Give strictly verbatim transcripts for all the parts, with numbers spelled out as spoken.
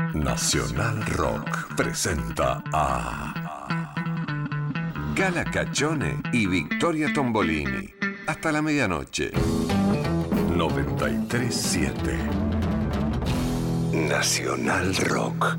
Nacional Rock presenta a Gala Caccione y Victoria Tombolini. Hasta la medianoche. noventa y tres siete Nacional Rock.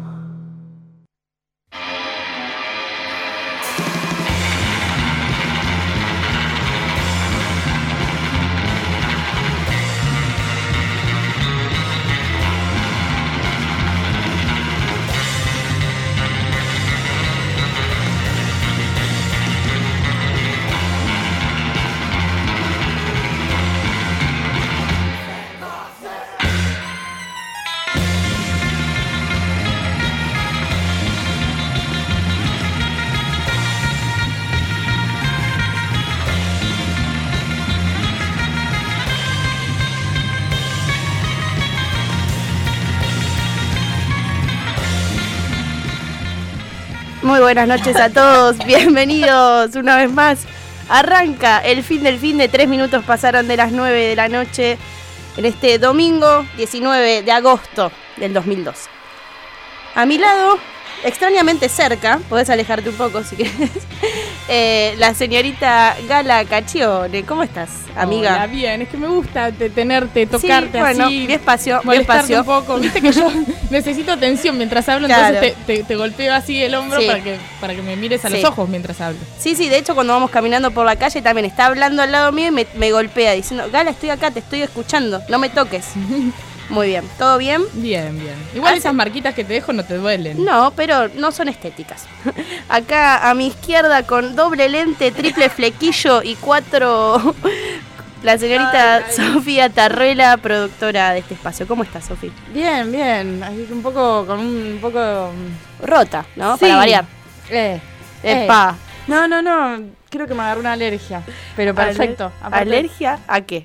Muy buenas noches a todos, bienvenidos una vez más. Arranca el fin del fin de tres minutos pasaron de las nueve de la noche en este domingo diecinueve de agosto del dos mil dos. A mi lado, extrañamente cerca, podés alejarte un poco si querés, eh, la señorita Gala Caccione. ¿Cómo estás, amiga? Hola, bien, es que me gusta te, tenerte, tocarte, sí, bueno, así. Despacio, molestarte despacio. un poco. Viste que yo necesito atención mientras hablo, Claro. entonces te, te, te golpeo así el hombro Sí. para que para que me mires a Sí. los ojos mientras hablo. Sí, sí, de hecho cuando vamos caminando por la calle también está hablando al lado mío y me, me golpea diciendo, Gala, estoy acá, te estoy escuchando, no me toques. Muy bien, ¿todo bien? Bien, bien. Igual Hace- esas marquitas que te dejo no te duelen. No, pero no son estéticas. Acá a mi izquierda con doble lente, triple flequillo y cuatro... La señorita Ay, ay. Sofía Tarruela, productora de este espacio. ¿Cómo estás, Sofía? Bien, bien. Así que un poco con un poco Rota, ¿no? Sí. Para variar. eh Epa. No, no, no, creo que me agarró una alergia, pero perfecto. Ale- Aparte- ¿Alergia a qué?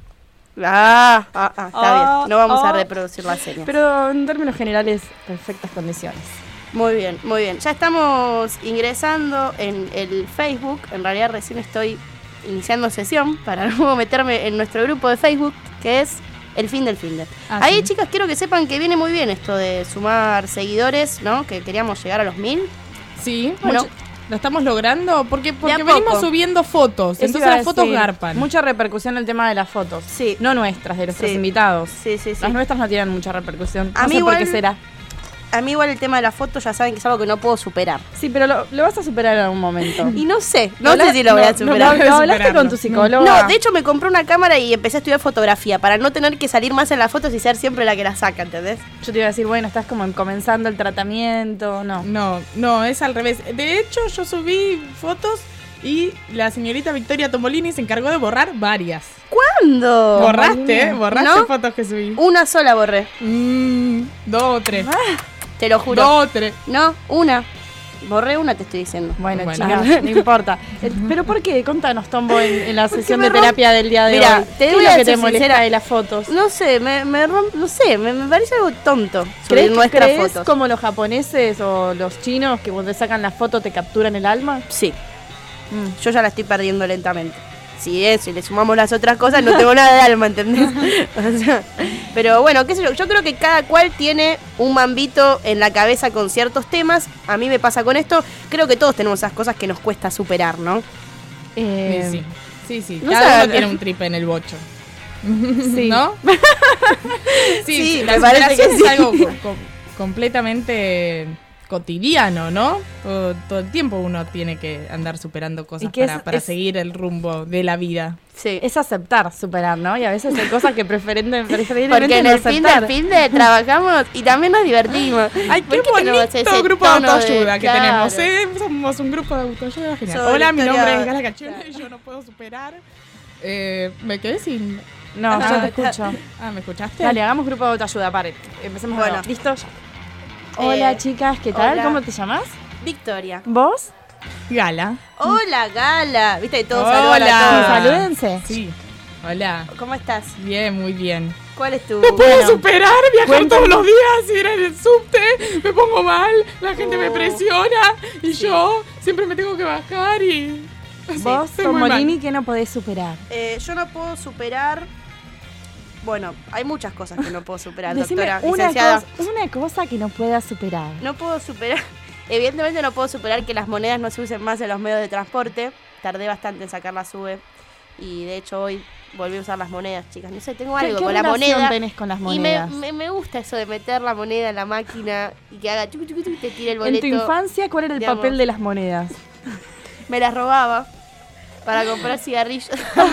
Ah, ah, ah, está Ah, bien. No vamos a ah. reproducir la señal. Pero en términos generales, perfectas condiciones. Muy bien, muy bien. Ya estamos ingresando en el Facebook. En realidad recién estoy iniciando sesión para luego meterme en nuestro grupo de Facebook, que es El Fin del Finde. Ah, Ahí, sí. chicas, quiero que sepan que viene muy bien esto de sumar seguidores, ¿no? Que queríamos llegar a los mil. Sí, Bueno. mucho- ¿lo estamos logrando? Porque, porque a venimos poco. subiendo fotos, Eso entonces iba a las fotos decir. garpan. Mucha repercusión el tema de las fotos. Sí. No nuestras, de nuestros Sí. invitados. Sí, sí, sí. Las nuestras no tienen mucha repercusión. A No mí sé igual- por qué será. A mí igual el tema de la foto ya saben que es algo que no puedo superar. Sí, pero lo, lo vas a superar en algún momento. Y no sé, no Habla- sé si lo voy a no, superar. No, voy a lo hablaste superarlo. con tu psicóloga. No, de hecho me compré una cámara y empecé a estudiar fotografía para no tener que salir más en las fotos y ser siempre la que la saca, ¿entendés? Yo te iba a decir, bueno, estás como comenzando el tratamiento. No. No, no, es al revés. De hecho, yo subí fotos y la señorita Victoria Tombolini se encargó de borrar varias. ¿Cuándo? ¿Borraste? ¿Borraste ¿No? fotos que subí? Una sola borré, Mm, dos o tres. te lo juro. Dos o tres. No, una. Borré una, te estoy diciendo. Bueno, Bueno. chicas, no importa. Eh, Pero ¿por qué? Contanos, Tombo, en, en la sesión me de romp- terapia del día de Mira, hoy. te ¿Qué voy es a lo que te ser molesta sincera. de las fotos? No sé, me, me romp- no sé, me, me parece algo tonto subir ¿Crees, nuestras crees fotos. como los japoneses o los chinos que cuando te sacan la foto te capturan el alma? Sí, Mm, yo ya la estoy perdiendo lentamente. Si eso y le sumamos las otras cosas, no tengo nada de alma, ¿entendés? O sea, pero bueno, qué sé yo, yo creo que cada cual tiene un mambito en la cabeza con ciertos temas. A mí me pasa con esto, creo que todos tenemos esas cosas que nos cuesta superar, ¿no? Eh, Sí, sí, sí. no Cada sé. uno tiene un trip en el bocho. Sí. ¿No? Sí, la me parece que superación sí. es algo co- co- completamente cotidiano, ¿no? Todo, todo el tiempo uno tiene que andar superando cosas ¿Y qué para, es- para es- seguir el rumbo de la vida. Sí. Es aceptar, superar, ¿no? Y a veces hay cosas que preferen- preferiblemente Porque en no el fin aceptar. del fin de trabajamos y también nos divertimos. ¡Ay, ¿Por qué qué tenemos bonito ese grupo de tono de- autoayuda que claro. tenemos! ¿eh? Somos un grupo de autoayuda genial. Soy Hola, mi Victoria- nombre es Gala Caccione y yo no puedo superar. Eh, me quedé sin... No, Ah, yo te escucho. Ah, ¿me escuchaste? Dale, hagamos grupo de autoayuda, pare. Empecemos Bueno. bueno. ¿Listo? Ya. Hola, Eh, chicas, ¿qué tal? hola. ¿Cómo te llamas? Victoria. ¿Vos? Gala. Hola, Gala. ¿Viste? Todos Hola. saludan a Sí, todos. salúdense. Sí. Hola. ¿Cómo estás? Bien, muy bien. ¿Cuál es tu...? No puedo Bueno, superar viajar cuéntame. todos los días, ir en el subte, me pongo mal, la gente me Oh. presiona y yo siempre me tengo que bajar y... Vos, estoy muy Tomolini, mal. ¿qué no podés superar? Eh, yo no puedo superar... Bueno, hay muchas cosas que no puedo superar, Decime doctora, una licenciada. cosa, una cosa que no puedas superar. No puedo superar, evidentemente no puedo superar que las monedas no se usen más en los medios de transporte. Tardé bastante en sacar la SUBE y de hecho hoy volví a usar las monedas, chicas. No sé, tengo ¿Qué, algo qué con la relación moneda. tenés con las Y monedas? me, me, me gusta eso de meter la moneda en la máquina y que haga chucu, chucu, chucu, y te tire el En boleto. tu infancia, ¿cuál era el digamos. papel de las monedas? Me las robaba para comprar cigarrillos.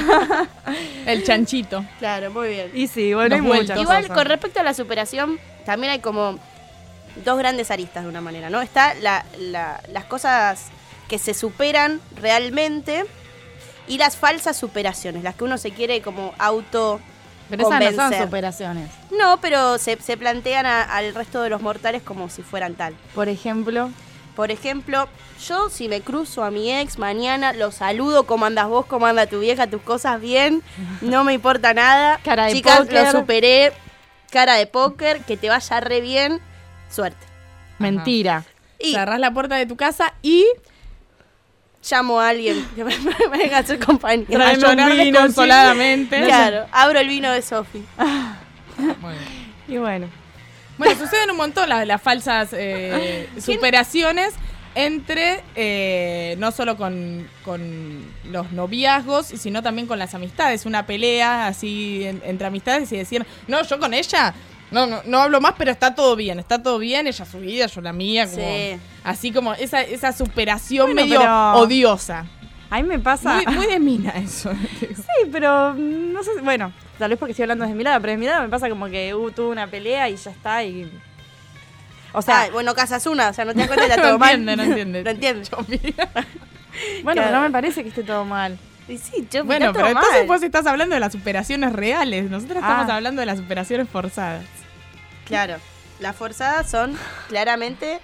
El chanchito. Claro, muy bien. Y sí, bueno, Los hay vueltos. muchas Igual, cosas. con respecto a la superación, también hay como dos grandes aristas de una manera, ¿no? Está la, la, las cosas que se superan realmente y las falsas superaciones, las que uno se quiere como auto Pero esas no son convencer. superaciones. No, pero se, se plantean a- al resto de los mortales como si fueran tal. Por ejemplo, Por ejemplo, yo si me cruzo a mi ex mañana, lo saludo, ¿cómo andas vos? ¿Cómo anda tu vieja? ¿Tus cosas bien? No me importa nada. Cara de Chicas, póker. lo superé. Cara de póker, que te vaya re bien. Suerte. mentira. Y Cerrás la puerta de tu casa y llamo a alguien que me, me venga a hacer compañía. a Tráeme un llorar vino, desconsoladamente. Claro, abro el vino de Sofi. Muy bien. Y bueno. Bueno, suceden un montón las, las falsas eh, superaciones entre, eh, no solo con, con los noviazgos, sino también con las amistades. Una pelea así en- entre amistades y decir, no, yo con ella no, no, no hablo más, pero está todo bien, está todo bien, ella su vida, yo la mía. Como, Sí. Así como esa, esa superación Bueno, medio pero- odiosa. A mí me pasa... Muy, muy de mina eso. Sí, pero mm, no sé, si- bueno, tal vez porque estoy hablando desde mi lado, pero de mi lado me pasa como que uh, tuve una pelea y ya está y... O sea, Ay, bueno, casas una, o sea, no te das cuenta de la No todo mal. entiende, no entiende. No entiende. Yo, mira. bueno, claro. pero no me parece que esté todo mal. Y sí, yo Bueno, está pero todo entonces mal. vos estás hablando de las superaciones reales. Nosotros Ah. estamos hablando de las superaciones forzadas. Claro, las forzadas son claramente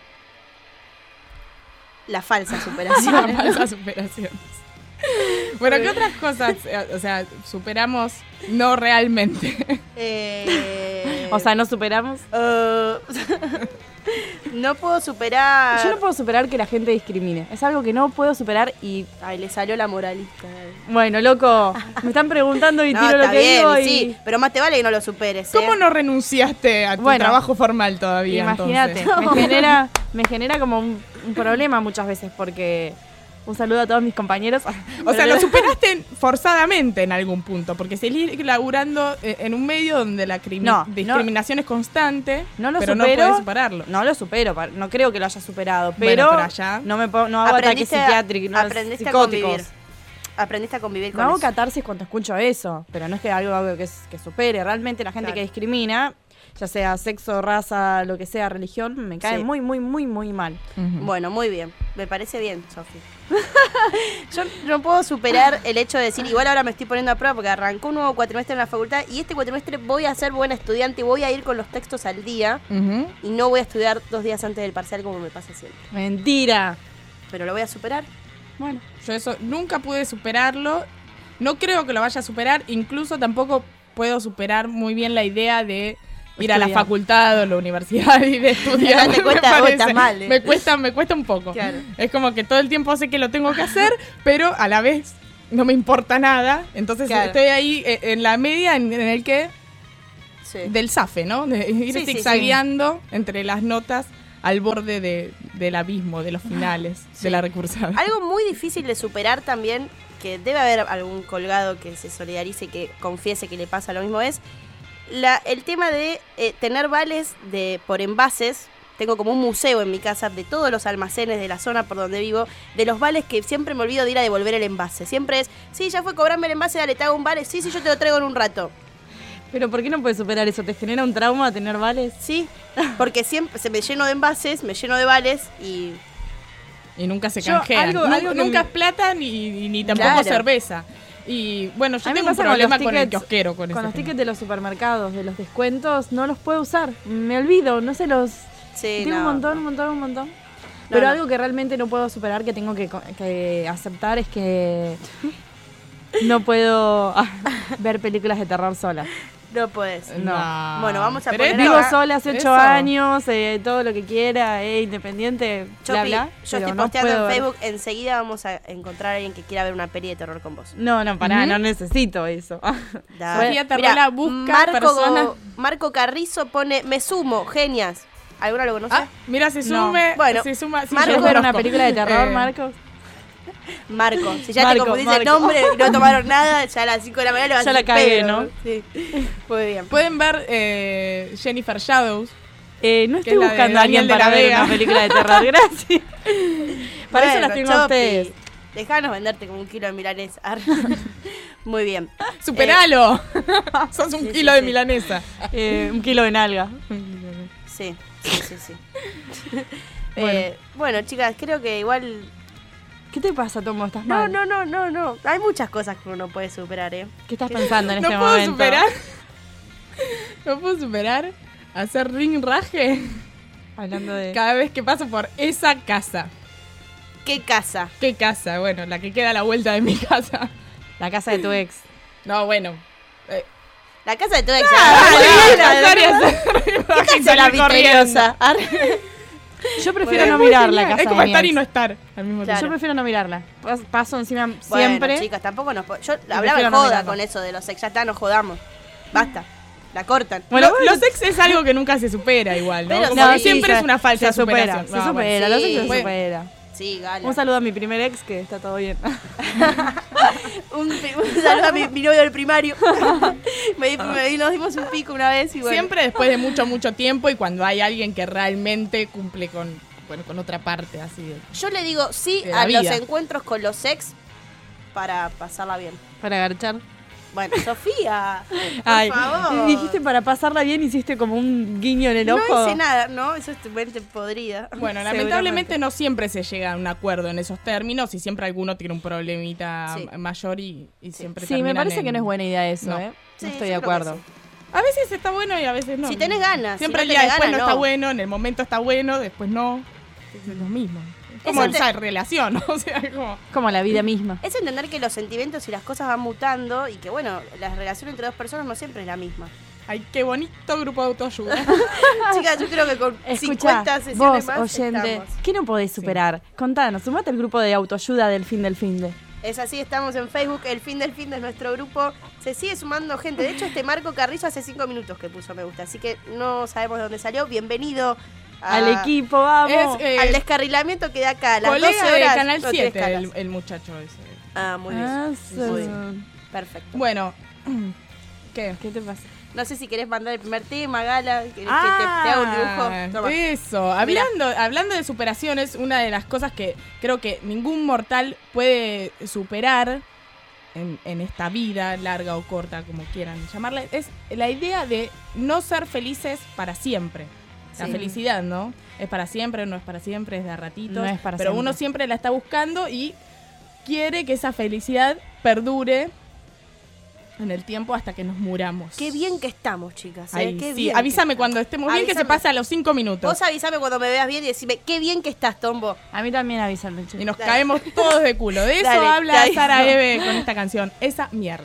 las falsas superaciones. Las falsas superaciones. Bueno, ¿qué otras cosas, eh, o sea, superamos no realmente? Eh, O sea, no superamos. eh, no puedo superar. Yo no puedo superar que la gente discrimine. Es algo que no puedo superar y... Ay, le salió la moralista. Bueno, loco, me están preguntando y No, tiro lo está que bien, digo y y... sí, pero más te vale que no lo superes. ¿Cómo ¿eh? no renunciaste a tu Bueno, trabajo formal todavía? Imagínate, entonces? me genera, me genera como un, un problema muchas veces porque... Un saludo a todos mis compañeros. O sea, lo superaste forzadamente en algún punto, porque seguís laburando eh, en un medio donde la crimi- No, no. discriminación es constante, No lo pero no supero. puedes superarlo. No lo supero, pa- no creo que lo haya superado, Bueno, pero, pero allá- no me po- no hago ataques Aprendiste a- psiquiátricos, no, aprendiste a psicóticos. convivir. Aprendiste a convivir No con hago eso. catarsis cuando escucho eso, pero no es que algo, algo que, es- que supere. Realmente la gente Claro. que discrimina, ya sea sexo, raza, lo que sea, religión, me cae Sí. muy, muy, muy, muy mal. Ujú. Bueno, muy bien. Me parece bien, Sofi. Yo no puedo superar el hecho de decir, igual ahora me estoy poniendo a prueba porque arrancó un nuevo cuatrimestre en la facultad y este cuatrimestre voy a ser buena estudiante y voy a ir con los textos al día Ujú. y no voy a estudiar dos días antes del parcial como me pasa siempre. Mentira. Pero lo voy a superar. Bueno, Yo eso nunca pude superarlo. No creo que lo vaya a superar. Incluso tampoco puedo superar muy bien la idea de ir a la Estudiar. facultad o la universidad y de estudiar. Ya te me cuesta, vos parece. estás mal, ¿eh? Me cuesta, me cuesta un poco. Claro. Es como que todo el tiempo sé que lo tengo que hacer, pero a la vez no me importa nada. Entonces Claro. estoy ahí eh, en la media en, en el que Sí. del zafe, ¿no? De ir Sí, sí, zigzagueando entre las notas al borde de- del abismo, de los finales, Sí. de la recursada. Algo muy difícil de superar también, que debe haber algún colgado que se solidarice y que confiese que le pasa lo mismo, es la, el tema de eh, tener vales de por envases. Tengo como un museo en mi casa de todos los almacenes de la zona por donde vivo, de los vales que siempre me olvido de ir a devolver el envase. Siempre es, sí, ya fue, cobrarme el envase, dale, te hago un vale, sí, sí, yo te lo traigo en un rato. pero ¿por qué no puedes superar eso? ¿Te genera un trauma tener vales? Sí, porque siempre se me lleno de envases, me lleno de vales y... Y nunca se Yo, canjean. algo- Nu- algo que nunca me- es plata ni, ni tampoco Claro. cerveza. Y bueno, yo A mí tengo me un pasa con problema los con, el tickets- kiosquero con, Con ese los tema. tickets de los supermercados, de los descuentos, no los puedo usar. Me olvido, no sé los... Sí, Tengo no, un montón, no. un montón, un montón. Pero no. algo que realmente no puedo superar, que tengo que, co- que aceptar, es que no puedo ah, ver películas de terror sola. No podés. No. Bueno, vamos a Pero poner es- Vivo acá. sola hace ocho Eso. años, eh, todo lo que quiera, eh, independiente, Yo, bla, pi- bla. yo pero estoy no posteando puedo en ver. Facebook. Enseguida vamos a encontrar a alguien que quiera ver una peli de terror con vos. No, no, pará, Ujú. no necesito eso. Dale. Sofía Terrola busca Marco, personas- Marco Carrizo pone, me sumo, genias. ¿Alguna lo conoce? Ah, mira, se No. sume. Bueno, se suma. Sí, Marco- yo ¿Quieres ver una conozco. película de terror, Eh, Marcos? Marco. Si ya Marco, te confundiste el Marco. nombre y no tomaron nada, ya a las cinco de la mañana le vas Ya a la decir cagué, pedo. ¿no? Sí. Muy bien. Pueden ver eh, Jennifer Shadows. Eh, no Que estoy es la de buscando a alguien Daniel de para la ver Vega. una película de terror, gracias. Para eso Bueno, las tengo a Chopi, ustedes. Dejanos venderte como un kilo de milanesa. Arre. Muy bien. ¡Superalo! Sos un sí, kilo sí, de sí. milanesa. Eh, un kilo de nalga. Sí, sí, sí, sí. Eh, bueno, chicas, creo que igual... ¿Qué te pasa, Tomo? ¿Estás No, mal? no, no, no, no. Hay muchas cosas que uno puede superar, ¿eh? ¿Qué estás pensando en No este puedo momento? superar. No puedo superar hacer ringraje Hablando de... cada vez que paso por esa casa. ¿Qué casa? ¿Qué casa? Bueno, la que queda a la vuelta de mi casa. La casa de tu ex. No, bueno. Eh, La casa de tu ex. ah, ¿eh? la- la- la- la- ¿Qué la- casa la salir corriendo. misteriosa? Arre. Yo prefiero Es no muy mirar genial. la casa Es como de mi estar y ex. no estar al mismo Claro. tiempo. Yo prefiero no mirarla. Pas- Paso encima Bueno, siempre. chicas, tampoco nos... po- Yo hablaba prefiero en no joda mirarlo. con eso de los ex. Ya está, nos jodamos. Basta. La cortan. Bueno, Lo- los ex es algo que nunca se supera igual, ¿no? Pero Como sí, que siempre se- es una falsa se supera, superación. se No, bueno. supera, sí. los ex se Bueno. supera. Sí, gala. Un saludo a mi primer ex, que está todo bien. Un, un saludo a mi, mi novio del primario. me, di- me di- nos dimos un pico una vez y bueno. Siempre después de mucho, mucho tiempo y cuando hay alguien que realmente cumple con, bueno, con otra parte así de... Yo le digo sí De la a los vida. encuentros con los ex para pasarla bien. Para garchar. Bueno, Sofía, por Ay, favor. dijiste para pasarla bien, hiciste como un guiño en el ojo. No hice nada, ¿no? Eso es tu mente podrida. Bueno, Seguramente. lamentablemente no siempre se llega a un acuerdo en esos términos y siempre alguno tiene un problemita Sí. mayor y, y siempre Sí, me terminan parece en- que no es buena idea eso, No. ¿eh? Sí, No yo estoy de creo que acuerdo. sí. A veces está bueno y a veces no. Si tenés ganas. Siempre si no el día tenés después ganas, no está bueno, en el momento está bueno, después no. Es lo mismo. Es como Eso te- esa relación, ¿no? O sea, es como... Como la vida misma. Es entender que los sentimientos y las cosas van mutando y que, bueno, la relación entre dos personas no siempre es la misma. Ay, qué bonito grupo de autoayuda. Chicas, yo creo que con Escucha, cincuenta sesiones vos, más oyente, estamos. ¿qué no podés superar? Contanos, sumate al grupo de autoayuda del fin del fin de. Es así, estamos en Facebook, el fin del fin de nuestro grupo. Se sigue sumando gente. De hecho, este Marco Carrizo hace cinco minutos que puso me gusta, así que no sabemos de dónde salió. Bienvenido a- Al equipo, vamos. Es, eh, al descarrilamiento que da acá. A las colega doce de horas, Canal no tiene siete, escalas. el, el muchacho ese. Ah, muy bien. Ah, Muy sí. bien. Perfecto. Bueno, ¿qué? ¿Qué te pasa? No sé si querés mandar el primer tema, Gala, que, que te, te Ah, haga un dibujo. Toma. eso. Hablando, hablando de superaciones, una de las cosas que creo que ningún mortal puede superar en, en esta vida, larga o corta, como quieran llamarla, es la idea de no ser felices para siempre. La Sí. felicidad, ¿no? Es para siempre, no es para siempre, es de a ratitos. No es para pero siempre. uno siempre la está buscando y quiere que esa felicidad perdure en el tiempo hasta que nos muramos. Qué bien que estamos, chicas. ¿eh? Ay, Qué sí, bien que avísame estamos. cuando estemos bien, que se Avísame. pase a los cinco minutos. Vos avísame cuando me veas bien y decime, qué bien que estás, Tombo. A mí también avísame, che. Y nos Dale. caemos todos de culo. De eso Dale, habla dale. Sara Eve con esta canción. Esa mierda.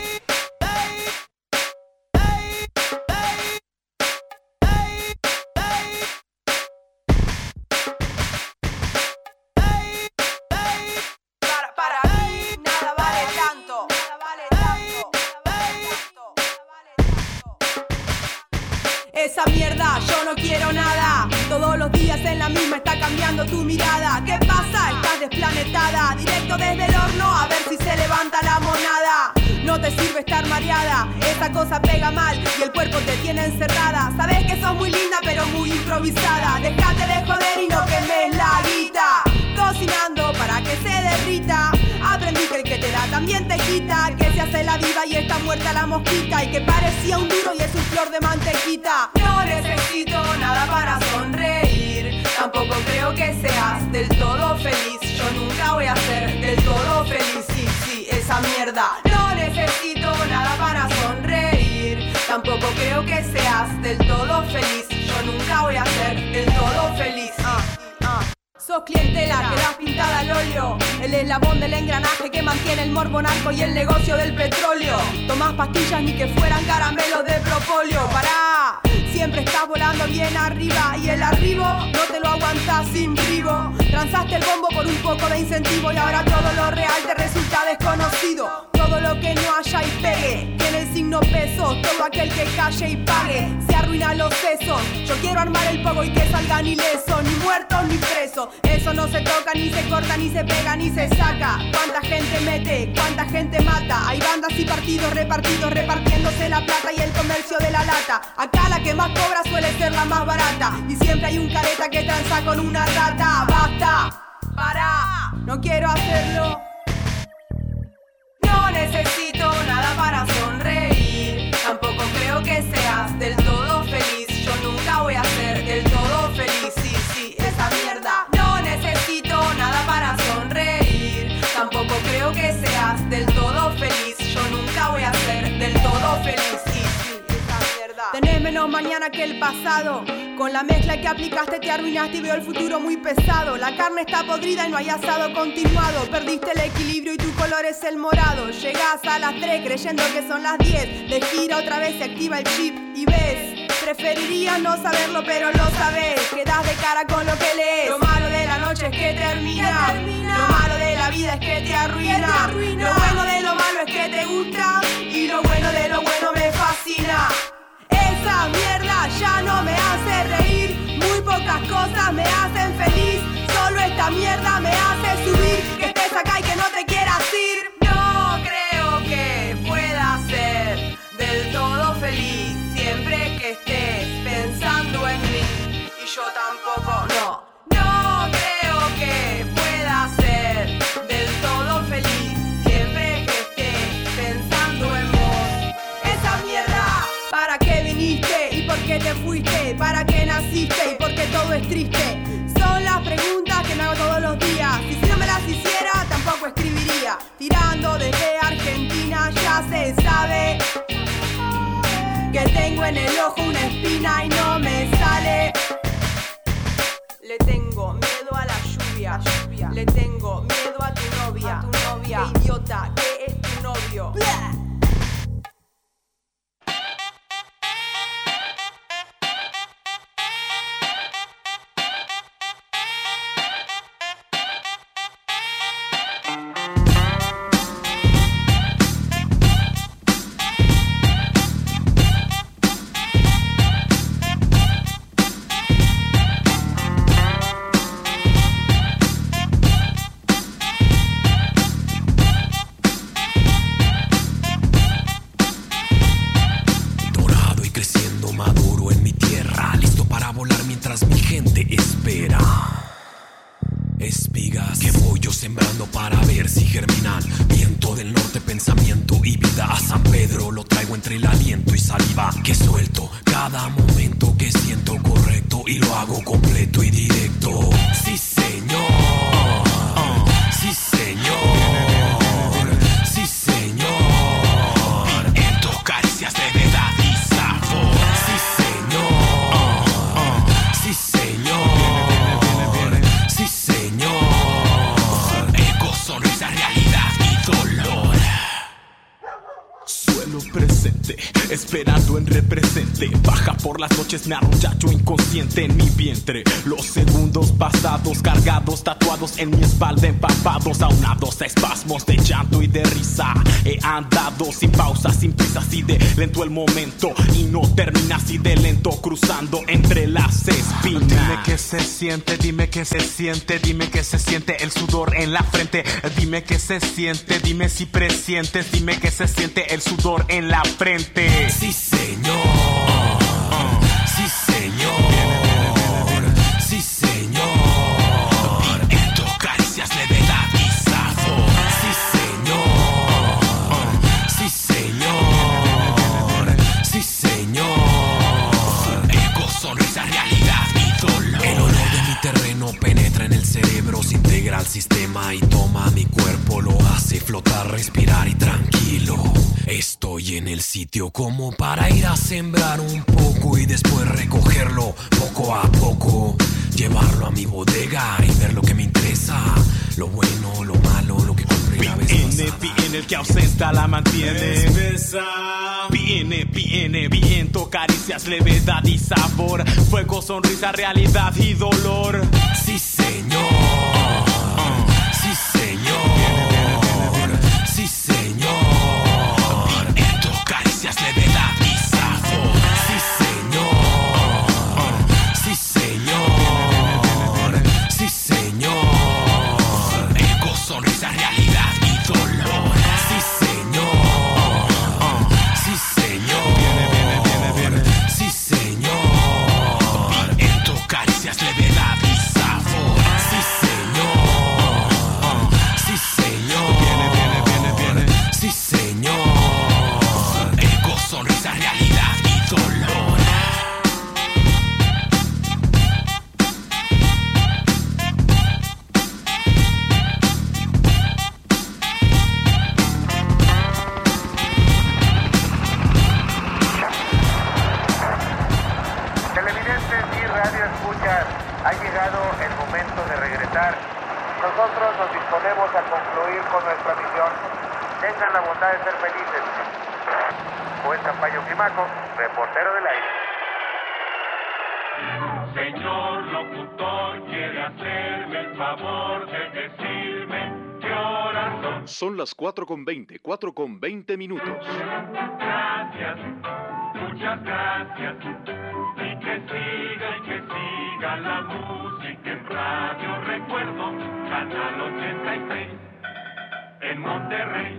Para, para mí nada vale tanto. Nada vale tanto. Nada vale tanto. Nada vale tanto. Esa mierda, yo no quiero nada. Todos los días en la misma está cambiando tu mirada. ¿Qué pasa? Estás desplanetada. Directo desde el horno a ver si se levanta la monada. No te sirve estar mareada, esa cosa pega mal y el cuerpo te tiene encerrada. Sabes que sos muy linda pero muy improvisada. Déjate de joder y no quemes la guita. Cocinando para que se derrita. Aprendí que el que te da también te quita. Que se hace la viva y está muerta la mosquita. Y que parecía un duro y es un flor de mantequita. No necesito nada para sonreír. Tampoco creo que seas del todo feliz. Yo nunca voy a ser del todo feliz. Sí, sí, esa mierda. No necesito nada para sonreír. Tampoco creo que seas del todo feliz. Yo nunca voy a ser del todo feliz. Ah, ah. sos clientela, quedás pintada al óleo. El eslabón del engranaje que mantiene el morbo narco y el negocio del petróleo. Tomás pastillas ni que fueran caramelos de propóleo. Pará, siempre estás volando bien arriba y el arribo no te lo aguantás sin privo. Transaste el bombo por un poco de incentivo y ahora todo lo real te resulta desconocido. Todo lo que no haya y pegue tiene el signo peso. Todo aquel que calle y pague se arruina los sesos. Yo quiero armar el pogo y que salgan ilesos, ni muertos ni presos. Eso no se toca, ni se corta, ni se pega, ni se saca. Cuánta gente mete, cuánta gente mata. Hay bandas y partidos repartidos repartiéndose la plata y el comercio de la lata. Acá la que más cobra suele ser la más barata y siempre hay un careta que tranza con una rata. Basta, para, no quiero hacerlo. No necesito nada para sonreír. Tampoco creo que seas del todo feliz. Yo nunca voy a ser del todo feliz. Sí, sí, esa mierda. No necesito nada para sonreír. Tampoco creo que seas del todo feliz. Yo nunca voy a ser del todo feliz. Sí, sí, esa mierda. Tenés menos mañana que el pasado. Con la mezcla que aplicaste te arruinaste y veo el futuro muy pesado. La carne está podrida y no hay asado continuado. Perdiste el equilibrio y tu color es el morado. Llegás a las tres creyendo que son las diez. De gira otra vez se activa el chip y ves. Preferirías no saberlo pero lo sabes. Quedás de cara con lo que lees. Lo malo de la noche es que termina, termina. Lo malo de la vida es que te arruina. Que te arruina. Lo bueno de lo malo es que te gusta y lo bueno de lo bueno me fascina. Esa mierda ya no me hace reír. Muy pocas cosas me hacen feliz. Solo esta mierda me hace subir. Que estés acá y que no te quieras ir. No creo que pueda ser del todo feliz siempre que estés pensando en mí. Y yo tampoco, no. No creo que pueda ser del todo feliz siempre que estés pensando en vos. Esa mierda. ¿Para qué viniste y por qué te fuiste? ¿Para qué naciste y por qué todo es triste? Son las preguntas que me hago todos los días. Y si no me las hiciera, tampoco escribiría. Tirando desde Argentina ya se sabe que tengo en el ojo una espina y no me sale. Le tengo miedo a la lluvia, lluvia. Le tengo miedo a tu novia, a tu novia. Qué idiota, que es tu novio. ¡Blah! Esperando en represente, baja por las noches, me arrollacho inconsciente en mi vientre. Los segundos pasados, cargados, tatuados en mi espalda, empapados, aunados a espasmos de llanto y de risa. He andado sin pausa, sin prisa, así de lento el momento y no termina así de lento, cruzando entre las espinas. Dime qué se siente, dime qué se siente, dime qué se siente el sudor en la frente. Dime qué se siente, dime si presientes, dime qué se siente el sudor en la frente. Sí, señor. Uh, uh, sí, señor. Sí, señor. En tus caricias levedad y sabor. Sí, señor. Uh, sí, señor. Sí, señor. Eco, sonrisa, realidad y dolor. El olor de mi terreno penetra en el cerebro, se integra al sistema y toma mi cuerpo, lo hace flotar, respirar y tranquilo. Estoy en el sitio como para ir a sembrar un poco y después recogerlo poco a poco. llevarlo a mi bodega y ver lo que me interesa, lo bueno, lo malo, lo que compré la vez pasada. Viene, el que ausenta la mantiene. Viene, viene, viento, caricias, levedad y sabor, fuego, sonrisa, realidad y dolor. Sí, señor. Sí, señor. Sí, señor. Viento, caricias, levedad y sabor. Sí, señor. Sí, señor. Sí, señor. Eco, sonrisa, realidad y dolor. Sí, señor. Sí, señor. Sí, señor. Viento, caricias, levedad y sabor. Sí, señor. Sí, señor. Sí, señor. Eco, sonrisa, realidad y dolor. Televidentes y radioescuchas, ha llegado el momento de regresar. Nosotros nos disponemos a concluir con nuestra misión. Tengan la bondad de ser felices. Juez Campayo Climaco, reportero del aire. Señor locutor, quiere hacerme el favor de decirme qué horas son. Son las cuatro con veinte, cuatro con veinte minutos. Gracias, muchas gracias. Y que siga y que siga la música en Radio Recuerdo, Canal ochenta y seis, en Monterrey.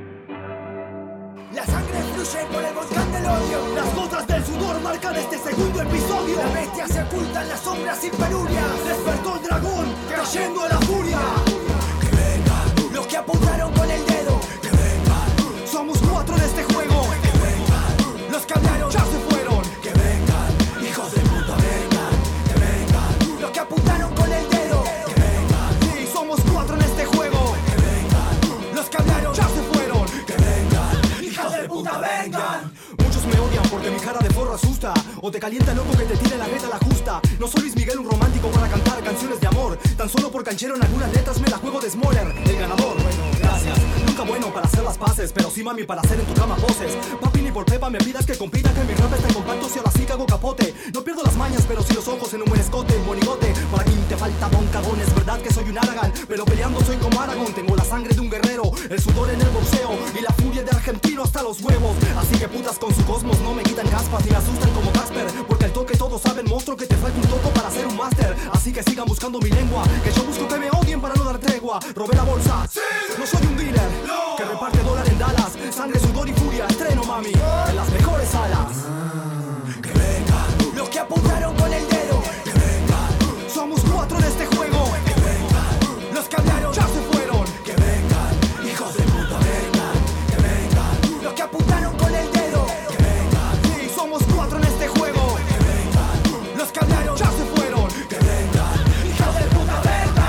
La sangre fluye por el volcán del odio. Las gotas del sudor marcan este segundo episodio. La bestia se oculta en las sombras sin penurias. Despertó el dragón, cayendo a la furia. Que vengan los que apuntaron con el dedo. Que vengan, somos cuatro en este juego. Que vengan los que hablaron, ya se fueron. Que vengan, hijos de puta, vengan. Que vengan los que apuntaron con el dedo. Que vengan, sí, somos cuatro en este juego. Que vengan los que hablaron, ya se fueron. Que vengan, hijos de puta, vengan. Muchos me odian porque mi cara de forro asusta. O te calienta loco que te tire la reta a la justa. No soy Luis Miguel un romántico para cantar canciones de amor. Tan solo por canchero en algunas letras me la juego de Smoller. El ganador, bueno, gracias. Nunca bueno para hacer las paces, pero sí mami para hacer en tu cama poses. Papi ni por pepa me pidas que compita, que mi rap está en compacto, si ahora sí cago capote. No pierdo las mañas, pero sí los ojos en un buen escote, en monigote. Para quien te falta don cagón, es verdad que soy un Aragán, pero peleando soy como Aragón. Tengo la sangre de un guerrero, el sudor en el boxeo y la furia de argentino hasta los huevos. Así que putas con su cosmos no me quitan caspas ni me asustan como Casper, porque al toque todos saben, monstruo, que te falta un toco para ser un máster. Así que sigan buscando mi lengua, que yo busco que me odien para no dar tregua. Robé la bolsa, sí. No soy un dealer, no. Que reparte dólar en Dallas. Sangre, sudor y furia, estreno mami, en las mejores salas. Que vengan los que apuntaron con el dedo. Que vengan, somos cuatro en este juego. Que vengan los que hablaron, ya se fueron. Que vengan, hijos de puta, vengan. Que vengan los que apuntaron con el dedo. Que vengan, sí, somos cuatro en este juego. Que vengan los que hablaron, ya se fueron. Que vengan, hijos de puta, vengan.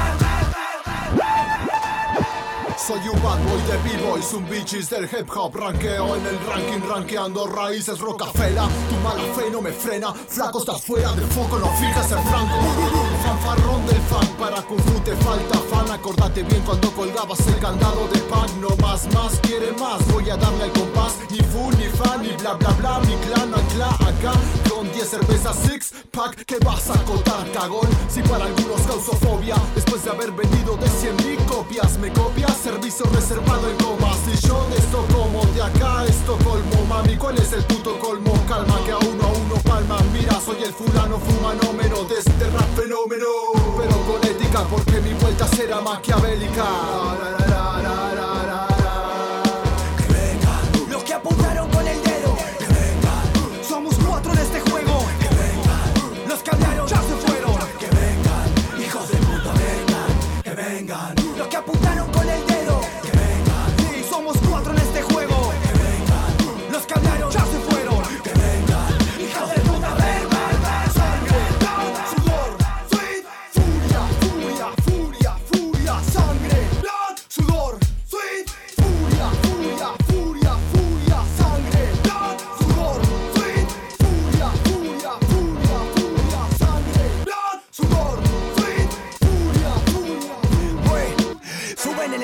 Soy un bad boy de b-boys, un bitches del hip hop. Ranqueo en el ranking, ranqueando raíces Rocafela. Tu mala fe no me frena, flaco estás fuera de foco, no fijas el franco. Fanfarrón del fan, para Kung Fu te falta fan. Acordate bien cuando colgabas el candado de pan. No más, más, quiere más, voy a darle al compás. Ni fu, ni fan, ni bla bla bla. Mi clan ancla acá, con diez cervezas six pack. ¿Qué vas a acotar, cagón? Si para algunos causo fobia, después de haber vendido de cien mil copias. ¿Me copias? Servicio reservado en comas. Y yo de Estocolmo, de acá a Estocolmo. Mami, ¿cuál es el puto colmo? Calma que a uno a uno palma. Mira, soy el fulano fumanómeno de este rap fenómeno, pero con ética, porque mi vuelta será maquiavélica. La, la, la, la, la, la. Que vengan los que apuntaron con el dedo. Que vengan, somos cuatro en este juego. Que vengan los que hablaron, ya se fueron. Que vengan, hijos de puta, vengan. Que vengan los que apuntaron con el dedo. Que vengan, sí, somos cuatro en este juego. Que vengan los que hablaron, ya se fueron. Que vengan, hijos de puta, vengan. Sangre, sudor, sweet, furia, furia, furia, furia. Sangre, blood, sudor.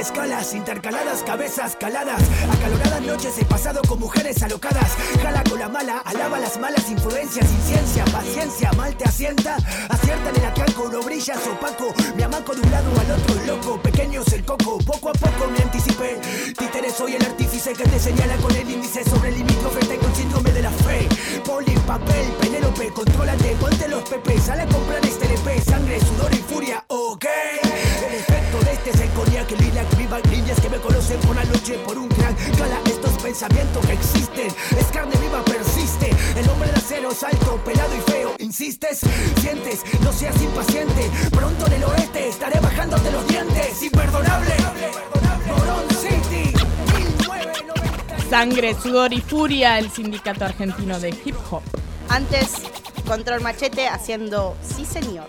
escalas, intercaladas, cabezas caladas. Acaloradas noches he pasado con mujeres alocadas. Jala con la mala, alaba las malas influencias. Sin ciencia, paciencia, mal te asienta. Acierta en el acanco, no brillas opaco. Me amanco de un lado al otro, loco. Pequeño es el coco, poco a poco me anticipé. Títere, soy el artífice que te señala con el índice sobre el limítrofe. Tengo el síndrome de la fe. Poli, papel, Penélope, contrólate, ponte los Pepe. Sale a comprar este L P, sangre, sudor y furia, ok. El efecto de este es el cognac, el lilac, viva líneas que me conocen por la noche, por un crack. Cala estos pensamientos que existen, es carne viva, persiste. El hombre de acero es alto, pelado y feo. Insistes, sientes, no seas impaciente. Pronto en el oeste estaré bajándote los dientes. Imperdonable, Morón City. Sangre, sudor y furia, el sindicato argentino de hip hop. Antes, Control Machete haciendo Sí Señor.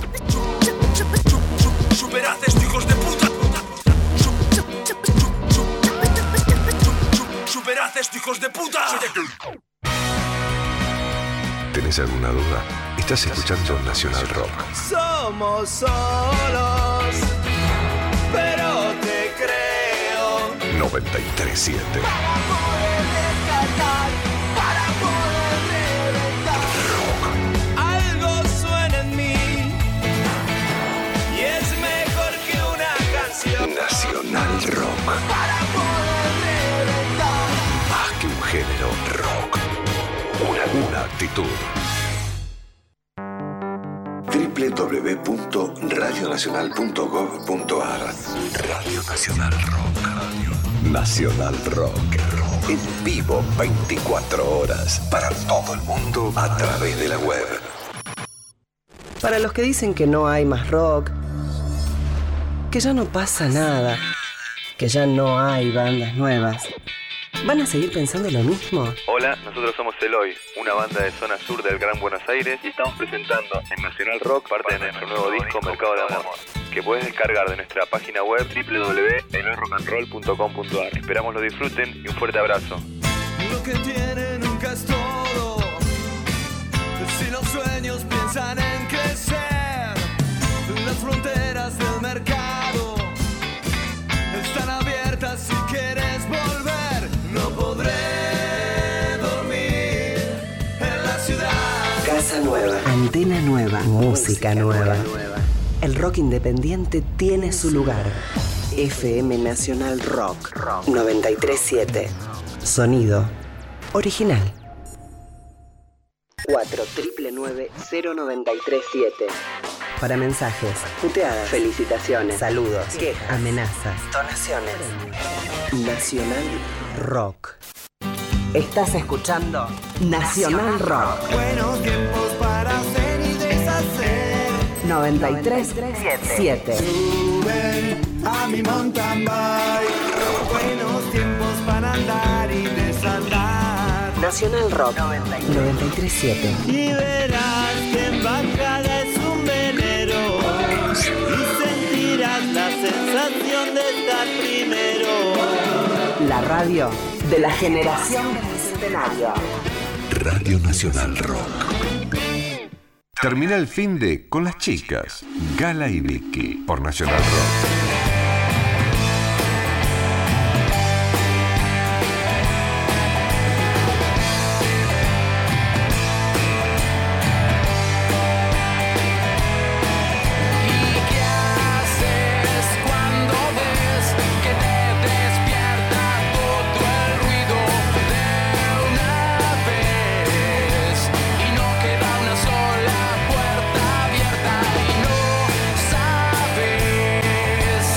Superad esto, hijos de puta. Superad esto, hijos de puta. ¿Tenés alguna duda? Estás escuchando Nacional Rock. Somos solos, pero te creo. noventa y tres siete. Para poder rescatar, para poder reventar. Algo suena en mí y es mejor que una canción. Nacional Rock. Para poder reventar. Más que un género, rock. Una, una actitud. doble u doble u doble u punto radio nacional punto gov punto a r. Radio Nacional Rock. Radio Nacional Rock. En vivo veinticuatro horas para todo el mundo a través de la web. Para los que dicen que no hay más rock, que ya no pasa nada, que ya no hay bandas nuevas, ¿van a seguir pensando lo mismo? Hola, nosotros somos Eloy, una banda de zona sur del Gran Buenos Aires y estamos presentando en Nacional Rock parte de nuestro nuevo disco Mercado del Amor, que puedes descargar de nuestra página web doble u doble u doble u punto eloy rock and roll punto com punto a r. Esperamos lo disfruten y un fuerte abrazo. Lo que tiene nunca es todo. Si los sueños piensan en crecer, las fronteras del mercado están abiertas si quieres volver. No podré dormir en la ciudad. Casa nueva, antena nueva, música nueva. El rock independiente tiene su lugar. F M Nacional Rock noventa y tres siete. Sonido original. cuatro nueve nueve cero nueve tres siete. Para mensajes, puteadas, felicitaciones, saludos, quejas, amenazas, donaciones. Nacional Rock. Estás escuchando Nacional Rock. Buenos tiempos para hacer y deshacer. noventa y tres siete. Suben a mi mountain bike. Buenos tiempos para andar y desandar. Nacional Rock noventa y tres siete. Y verás que en bajada es un velero. Y sentirás la sensación de estar primero. La radio de la generación del Bicentenario. Radio Nacional Rock. Termina el fin de Con las chicas, Gala y Vicky, por Nacional Rock. Sabes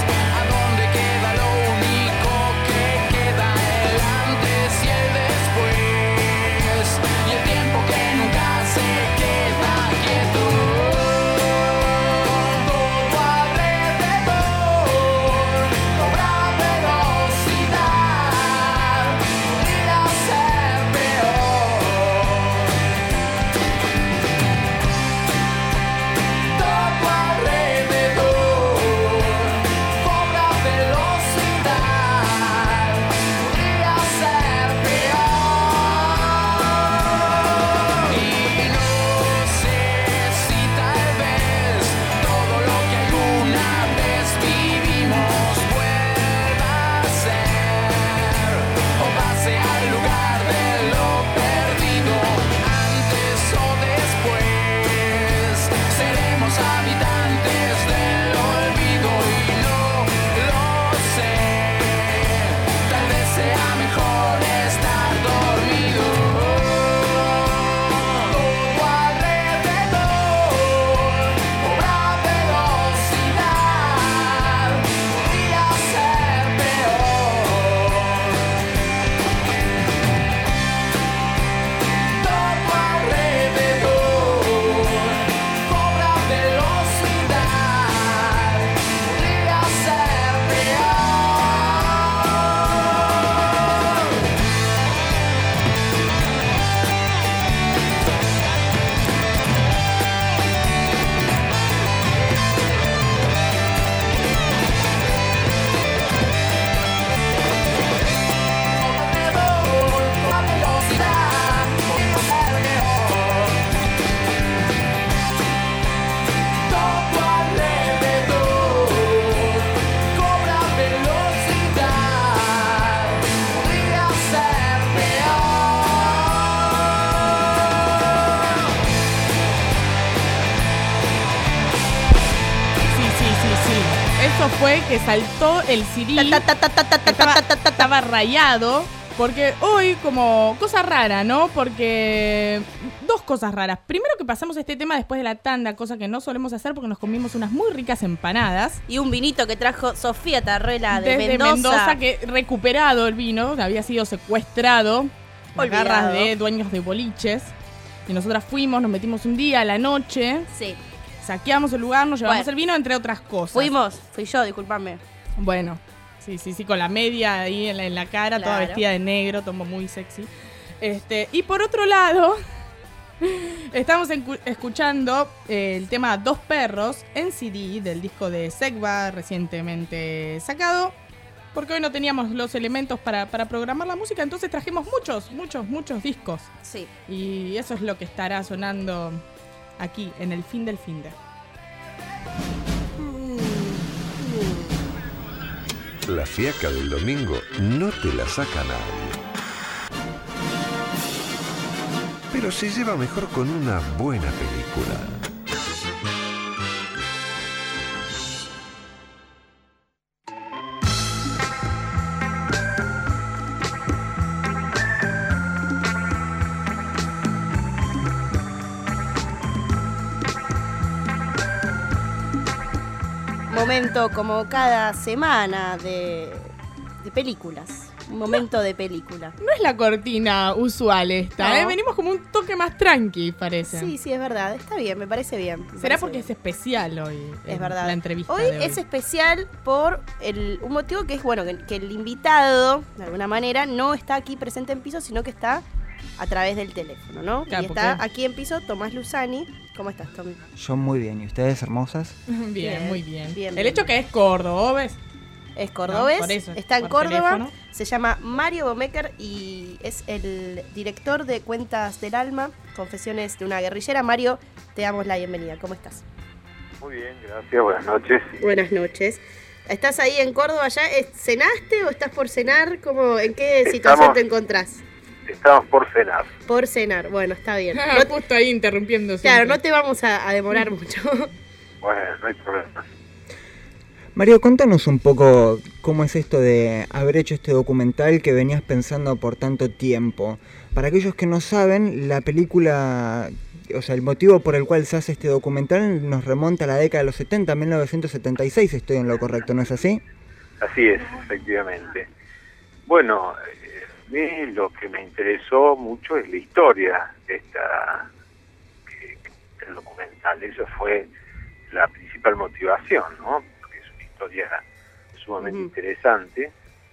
Sí, eso fue que saltó el C D, estaba, estaba rayado, porque hoy como cosa rara, ¿no? Porque dos cosas raras. Primero que pasamos este tema después de la tanda, cosa que no solemos hacer porque nos comimos unas muy ricas empanadas. Y un vinito que trajo Sofía Tarrela de Desde Mendoza. Mendoza, que recuperado el vino, había sido secuestrado por garras de dueños de boliches. Y nosotras fuimos, nos metimos un día a la noche. Sí. Saqueamos el lugar, nos llevamos Bueno. el vino, entre otras cosas. Fuimos, fui yo, discúlpame. Bueno, sí, sí, sí, con la media ahí en la, en la cara, toda Claro. vestida de negro, tomó muy sexy. Este, y por otro lado, estamos encu- escuchando eh, el tema Dos Perros en C D del disco de Segba, recientemente sacado, porque hoy no teníamos los elementos para, para programar la música, entonces trajimos muchos, muchos, muchos discos. Sí. Y eso es lo que estará sonando aquí, en el fin del fin de. La fiaca del domingo no te la saca nadie. Pero se lleva mejor con una buena película. Momento como cada semana de, de películas. Un momento de película. No es la cortina usual esta, No. ¿eh? Venimos como un toque más tranqui, parece. Sí, sí, es verdad. Está bien, me parece bien. me ¿Será parece porque bien. es especial hoy? Es el- verdad. La entrevista Hoy, de hoy. es especial por el, un motivo que es, bueno, que, que el invitado, de alguna manera, no está aquí presente en piso, sino que está a través del teléfono, ¿no? Claro, y está porque- aquí en piso Tomás Luzani. ¿Cómo estás, Tommy? Yo muy bien, ¿y ustedes hermosas? Bien, Bien, muy bien. bien, el bien. hecho que es cordobés. Es cordobés, No, por eso, está en por Córdoba, teléfono. se llama Mario Bomecker y es el director de Cuentas del Alma, Confesiones de una guerrillera. Mario, te damos la bienvenida. ¿Cómo estás? Muy bien, gracias, buenas noches. Buenas noches. ¿Estás ahí en Córdoba ya? ¿Es- ¿Cenaste o estás por cenar? ¿Cómo, ¿En qué situación Estamos- te encontrás? Estamos por cenar. Por cenar, bueno, está bien. Ah, No- justo ahí interrumpiendo. claro, siempre. no te vamos a, a demorar mucho. Bueno, no hay problema. Mario, contanos un poco cómo es esto de haber hecho este documental que venías pensando por tanto tiempo. Para aquellos que no saben, la película, o sea, el motivo por el cual se hace este documental nos remonta a la década de los setenta, mil novecientos setenta y seis, estoy en lo correcto, ¿no es así? Así es, efectivamente. Bueno, eh, a mí lo que me interesó mucho es la historia de esta que- que- del documental. Eso fue la principal motivación, ¿no? Porque es una historia sumamente Ujú. interesante.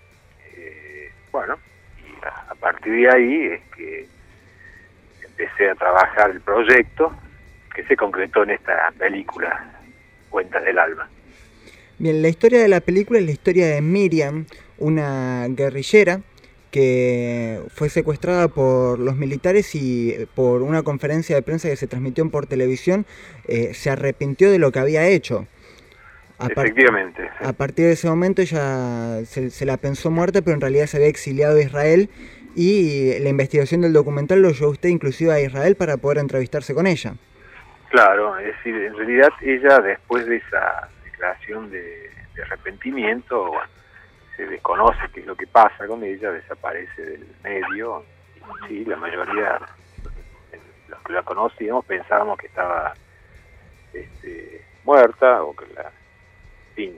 Eh, bueno, y a, a partir de ahí es que empecé a trabajar el proyecto que se concretó en esta película, Cuentas del Alma. Bien, la historia de la película es la historia de Miriam, una guerrillera que fue secuestrada por los militares y eh, por una conferencia de prensa que se transmitió por televisión eh, se arrepintió de lo que había hecho. A par- Efectivamente. sí. A partir de ese momento ella se, se la pensó muerta, pero en realidad se había exiliado a Israel y la investigación del documental lo llevó a usted inclusive a Israel para poder entrevistarse con ella. Claro, es decir, en realidad ella después de esa declaración de, de arrepentimiento, bueno, se desconoce qué es lo que pasa con ella, desaparece del medio, y sí, la mayoría, los que la conocíamos pensábamos que estaba este, muerta o que la... en fin.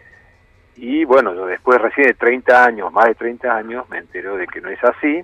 Y bueno, yo después recién de treinta años, más de treinta años, me entero de que no es así.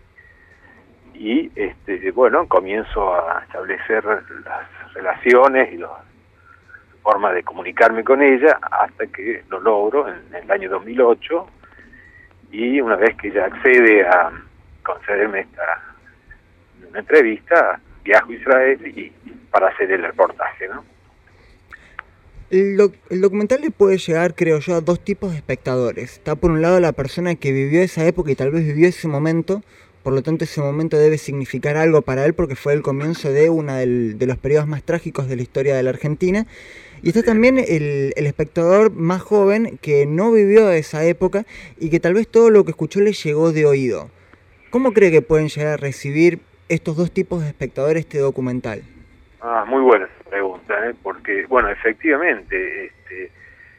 Y este bueno, comienzo a establecer las relaciones y las formas de comunicarme con ella hasta que lo logro en, en el año dos mil ocho, y una vez que ella accede a concederme esta una entrevista, viajo a Israel y para hacer el reportaje, ¿no? El, doc- el documental le puede llegar, creo yo, a dos tipos de espectadores. Está por un lado la persona que vivió esa época y tal vez vivió ese momento, por lo tanto ese momento debe significar algo para él porque fue el comienzo de uno de los periodos más trágicos de la historia de la Argentina. Y está también el, el espectador más joven que no vivió esa época y que tal vez todo lo que escuchó le llegó de oído. ¿Cómo cree que pueden llegar a recibir estos dos tipos de espectadores este documental? Ah, muy buena esa pregunta, ¿eh? Porque, bueno, efectivamente, este,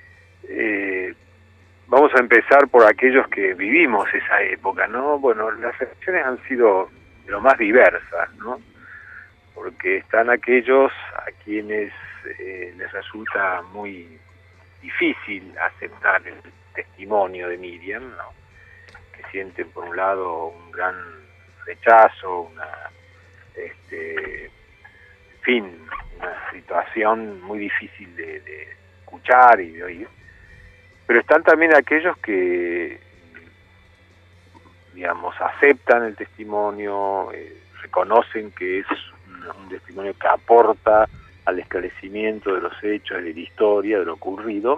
eh, vamos a empezar por aquellos que vivimos esa época, ¿no? Bueno, las reacciones han sido de lo más diversas, ¿no? Porque están aquellos a quienes eh, les resulta muy difícil aceptar el testimonio de Miriam, ¿no? Que sienten por un lado un gran rechazo, una, este, en fin, una situación muy difícil de, de escuchar y de oír. Pero están también aquellos que, digamos, aceptan el testimonio, eh, reconocen que es un, un testimonio que aporta al esclarecimiento de los hechos, de la historia, de lo ocurrido.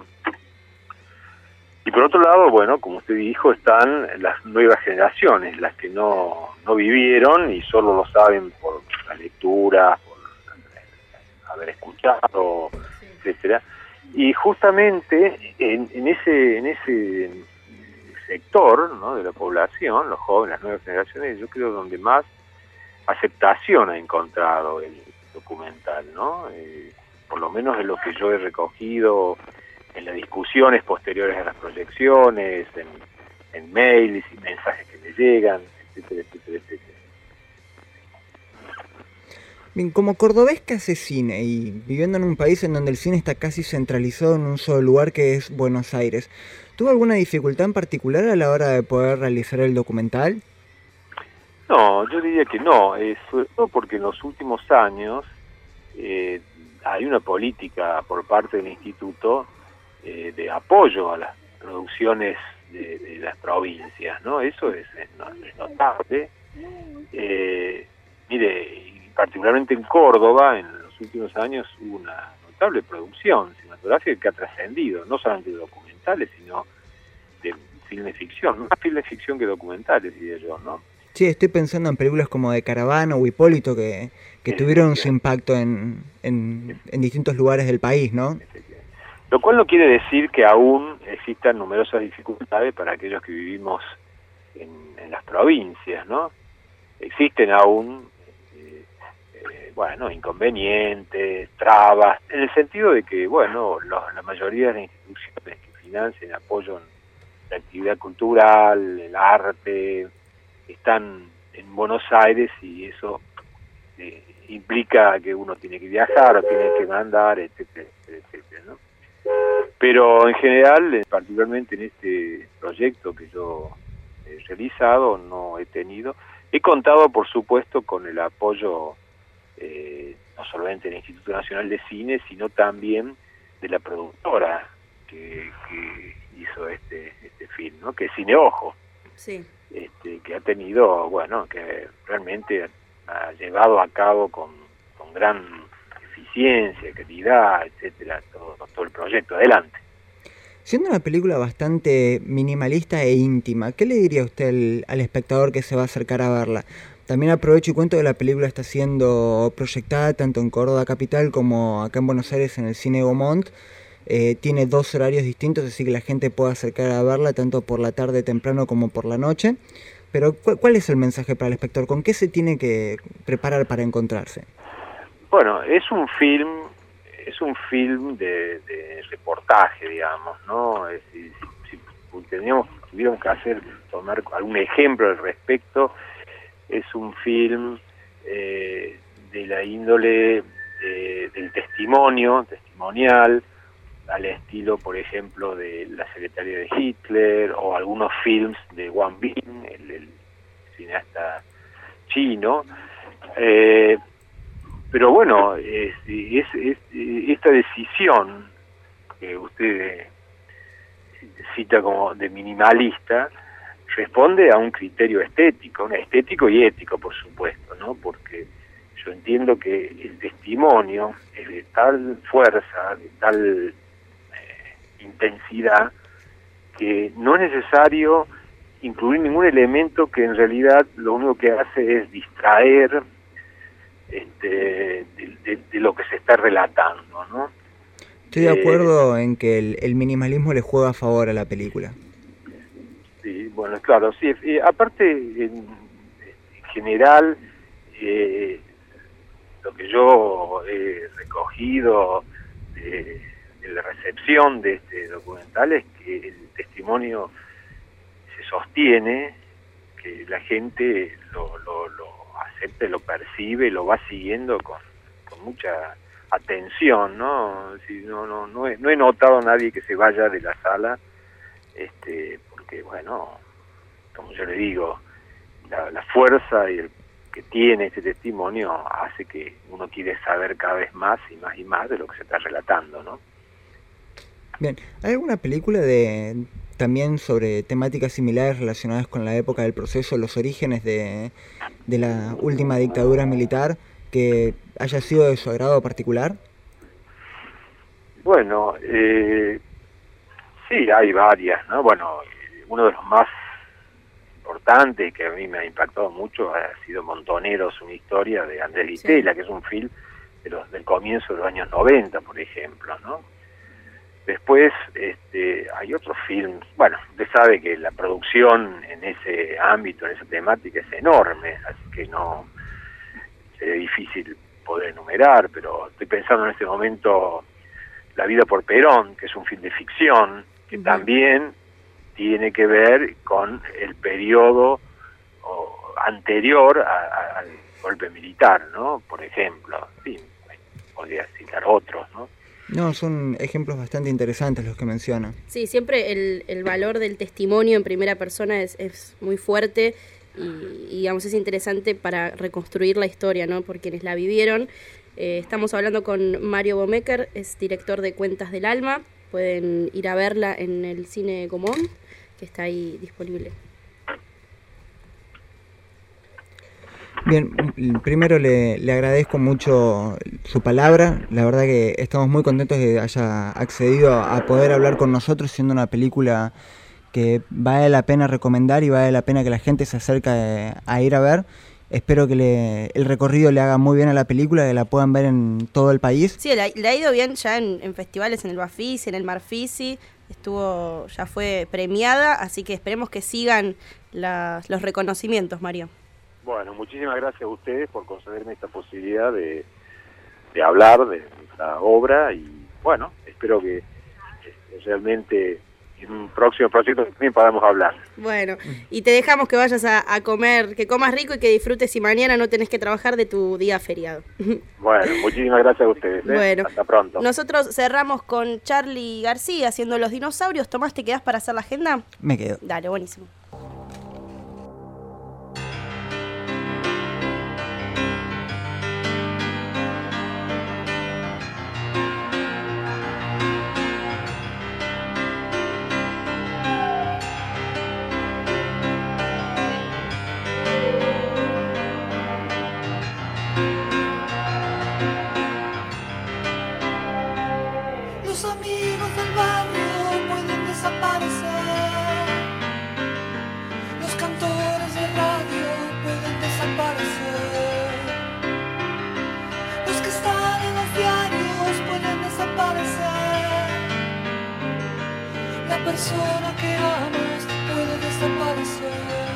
Y por otro lado, bueno, como usted dijo, están las nuevas generaciones, las que no, no vivieron y solo lo saben por la lectura, por haber escuchado, etcétera. Y justamente en, en ese en ese sector, ¿no?, de la población, los jóvenes, las nuevas generaciones, yo creo donde más aceptación ha encontrado el documental, ¿no? Eh, por lo menos de lo que yo he recogido en las discusiones posteriores a las proyecciones, en, en mails y mensajes que me llegan, etcétera, etcétera, etcétera. Bien, como cordobés que hace cine y viviendo en un país en donde el cine está casi centralizado en un solo lugar que es Buenos Aires, ¿tuvo alguna dificultad en particular a la hora de poder realizar el documental? No, yo diría que no, eh, sobre todo porque en los últimos años eh, hay una política por parte del instituto eh, de apoyo a las producciones de, de las provincias, ¿no? Eso es, es, es notable. Eh, mire, particularmente en Córdoba, en los últimos años hubo una notable producción cinematográfica que ha trascendido, no solamente de documentales, sino de film de ficción, más film de ficción que documentales, diría yo, ¿no? Sí, estoy pensando en películas como de Caravana o Hipólito que, que tuvieron su impacto en, en, en distintos lugares del país, ¿no? Lo cual no quiere decir que aún existan numerosas dificultades para aquellos que vivimos en, en las provincias, ¿no? Existen aún bueno, inconvenientes, trabas, en el sentido de que, bueno, los, la mayoría de las instituciones que financian y apoyan la actividad cultural, el arte, están en Buenos Aires y eso eh, implica que uno tiene que viajar o tiene que mandar, etcétera, etcétera, ¿no? Pero en general, particularmente en este proyecto que yo he realizado, no he tenido, he contado, por supuesto, con el apoyo Eh, no solamente del Instituto Nacional de Cine, sino también de la productora que, que hizo este este film, ¿no?, que es Cine Ojo, sí. este, que ha tenido, bueno, que realmente ha llevado a cabo con, con gran eficiencia, calidad, etcétera, todo, todo el proyecto adelante. Siendo una película bastante minimalista e íntima, ¿qué le diría usted al, al espectador que se va a acercar a verla? También aprovecho y cuento que la película está siendo proyectada tanto en Córdoba Capital como acá en Buenos Aires en el Cine Gaumont. Eh, tiene dos horarios distintos, así que la gente puede acercar a verla tanto por la tarde temprano como por la noche. Pero ¿cu- ¿cuál es el mensaje para el espectador? ¿Con qué se tiene que preparar para encontrarse? Bueno, es un film, es un film de, de reportaje, digamos, ¿no? Es decir, si, si teníamos, tuviéramos que hacer, tomar algún ejemplo al respecto, es un film eh, de la índole de, del testimonio, testimonial, al estilo, por ejemplo, de La secretaria de Hitler, o algunos films de Wang Bin, el, el cineasta chino. Eh, pero bueno, es, es, es, esta decisión que usted cita como de minimalista, responde a un criterio estético, un estético y ético, por supuesto, ¿no? Porque yo entiendo que el testimonio es de tal fuerza, de tal eh, intensidad, que no es necesario incluir ningún elemento que en realidad lo único que hace es distraer este, de, de, de lo que se está relatando, ¿no? Estoy de acuerdo eh, en que el, el minimalismo le juega a favor a la película. Sí, bueno, claro, sí. Eh, aparte, en, en general, eh, lo que yo he recogido de, la recepción de este documental es que el testimonio se sostiene, que la gente lo, lo, lo acepta, lo percibe, lo va siguiendo con, con mucha atención, ¿no? Si no, no, no, he, no he notado a nadie que se vaya de la sala, este, porque bueno, como yo le digo, la, la fuerza y el que tiene este testimonio hace que uno quiere saber cada vez más y más y más de lo que se está relatando, ¿no? Bien, ¿hay alguna película de también sobre temáticas similares relacionadas con la época del proceso, los orígenes de, de la última dictadura militar, que haya sido de su agrado particular? Bueno, eh, sí, hay varias, ¿no? Bueno, uno de los más importante, que a mí me ha impactado mucho, ha sido Montoneros, una historia de Andrés Vitela, sí, que es un film de los, del comienzo de los años noventa, por ejemplo, ¿no? Después este, hay otros films, bueno, usted sabe que la producción en ese ámbito, en esa temática es enorme, así que no sería difícil poder enumerar, pero estoy pensando en este momento La vida por Perón, que es un film de ficción, que uh-huh. también tiene que ver con el periodo o, anterior a, a, al golpe militar, ¿no? Por ejemplo, sí, podría citar otros, ¿no? No, son ejemplos bastante interesantes los que menciona. Sí, siempre el, el valor del testimonio en primera persona es, es muy fuerte y, y, digamos, es interesante para reconstruir la historia, ¿no? Por quienes la vivieron. Eh, estamos hablando con Mario Bomecker, es director de Cuentas del Alma. Pueden ir a verla en el Cine Común, que está ahí disponible. Bien, primero le, le agradezco mucho su palabra. La verdad que estamos muy contentos de que haya accedido a, a poder hablar con nosotros, siendo una película que vale la pena recomendar y vale la pena que la gente se acerque a, a ir a ver. Espero que le, el recorrido le haga muy bien a la película, que la puedan ver en todo el país. Sí, le, le ha ido bien ya en, en festivales, en el Bafisi, en el Marfisi, estuvo, ya fue premiada, así que esperemos que sigan las, los reconocimientos, Mario. Bueno, muchísimas gracias a ustedes por concederme esta posibilidad de, de hablar de esta obra y bueno, espero que, que realmente en un próximo proyecto también podamos hablar. Bueno, y te dejamos que vayas a, a comer, que comas rico y que disfrutes y mañana no tenés que trabajar de tu día feriado. Bueno, muchísimas gracias a ustedes. ¿eh? Bueno, hasta pronto. Nosotros cerramos con Charly García haciendo Los Dinosaurios. Tomás, ¿te quedás para hacer la agenda? Me quedo. Dale, buenísimo. Persona que amas puede desaparecer.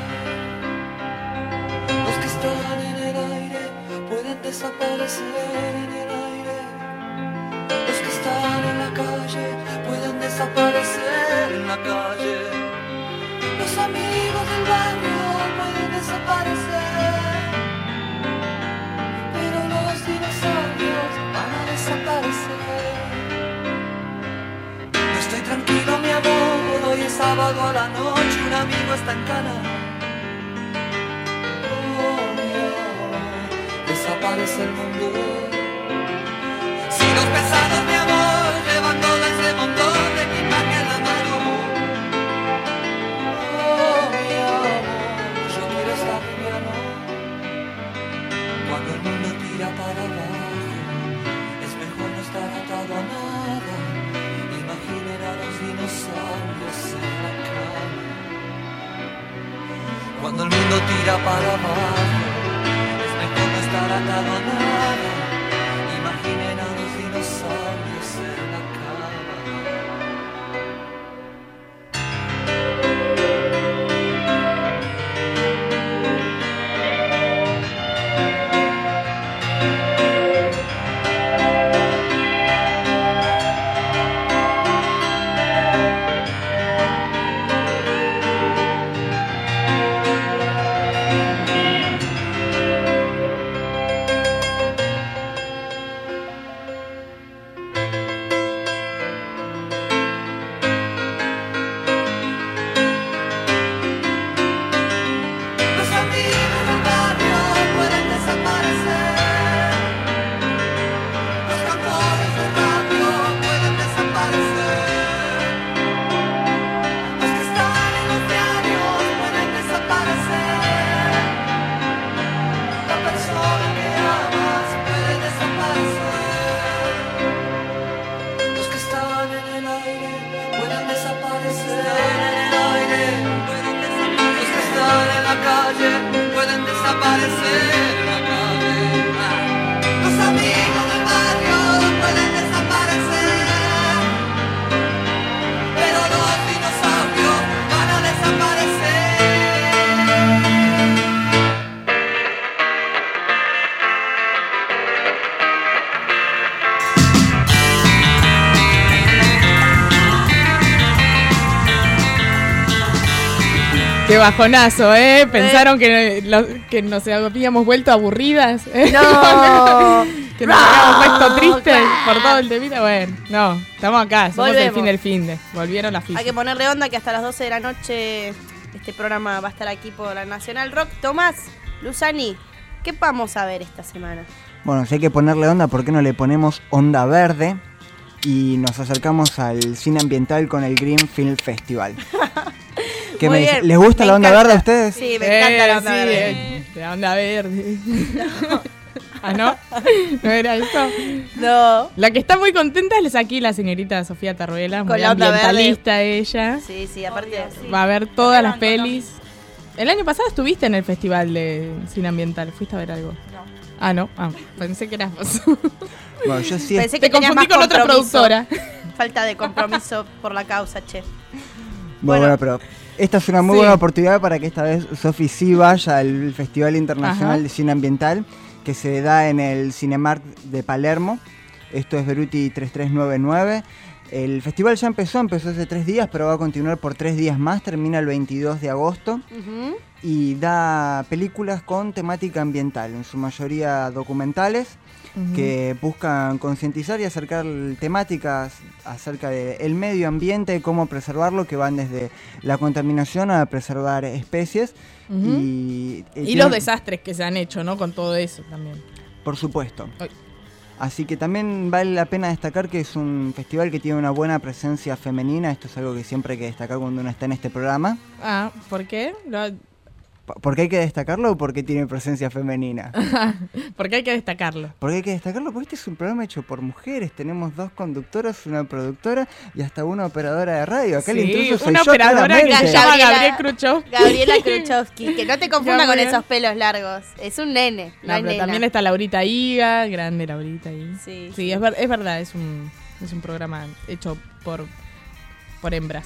Los que están en el aire pueden desaparecer en el aire. Los que están en la calle pueden desaparecer en la calle. Los amigos del barrio pueden desaparecer, pero los dinosaurios van a desaparecer. No estoy tranquilo, mi amor. Hoy es sábado a la noche, un amigo está en cana. Oh, mi amor, desaparece el mundo. Si los pesados, mi amor, llevan todo ese montón de equipaje en la mano. Oh, mi amor, yo quiero estar liviano. Cuando el mundo tira para abajo, es mejor no estar atado a nada. Imaginen a los dinosaurios en la cama. Cuando el mundo tira para abajo, es mejor no estar atado a nada. Imaginen a los dinosaurios en la cama. están en la calle pueden desaparecer en la calle. Los amigos del barrio pueden desaparecer, pero los dinosaurios van a desaparecer. Qué bajonazo, ¿eh? Pensaron que, lo, que nos habíamos vuelto aburridas. ¿eh? No. Que nos habíamos puesto tristes por todo el temita. Bueno, no, estamos acá, somos Volvemos. el fin del fin de. Volvieron las Hay fichas. que ponerle onda que hasta las doce de la noche este programa va a estar aquí por la Nacional Rock. Tomás, Luzani, ¿qué vamos a ver esta semana? Bueno, si hay que ponerle onda, ¿por qué no le ponemos onda verde? Y nos acercamos al cine ambiental con el Green Film Festival. ¿Qué Muy me dice? bien, ¿Les gusta me la onda encanta. verde a ustedes? Sí, me encanta la onda sí, verde. eh, la onda verde. ¿Ah, no? ¿No era eso? No. La que está muy contenta es aquí la señorita Sofía Tarruela, Con muy la onda ambientalista ella. Sí, sí, aparte. Va a ver todas las pelis. El año pasado estuviste en el festival de cine ambiental. ¿Fuiste a ver algo? No. Ah, no. Ah, pensé que eras vos. Bueno, yo sí. Pensé Te que tenías confundí más con otra compromiso. productora. Falta de compromiso por la causa, che. Bueno, bueno, pero esta es una muy Sí. buena oportunidad para que esta vez Sofi sí vaya al Festival Internacional Ajá. de Cine Ambiental que se da en el Cinemark de Palermo. Esto es Beruti tres tres nueve nueve. El festival ya empezó, empezó hace tres días, pero va a continuar por tres días más. Termina el veintidós de agosto Ujú. y da películas con temática ambiental, en su mayoría documentales, Ujú. que buscan concientizar y acercar temáticas acerca del medio ambiente, cómo preservarlo, que van desde la contaminación a preservar especies. Ujú. Y, Y tiene- los desastres que se han hecho, ¿no? Con todo eso también. Por supuesto. Ay. Así que también vale la pena destacar que es un festival que tiene una buena presencia femenina. Esto es algo que siempre hay que destacar cuando uno está en este programa. Ah, ¿por qué? Lo- ¿Por qué hay que destacarlo o porque tiene presencia femenina? Porque hay que destacarlo. Porque hay que destacarlo porque este es un programa hecho por mujeres. Tenemos dos conductoras, una productora y hasta una operadora de radio. Acá el Sí, intruso soy una yo, operadora que claramente. se llama Gabriela- Gabriel Khrushchevsky. Gabriela Khrushchevsky, que no te confunda con Gabriela. esos pelos largos. Es un nene, no, No, es pero nena. también está Laurita Iga, grande Laurita Iga. Sí, Sí, sí. Es, ver- es verdad, es un, es un programa hecho por, por hembras.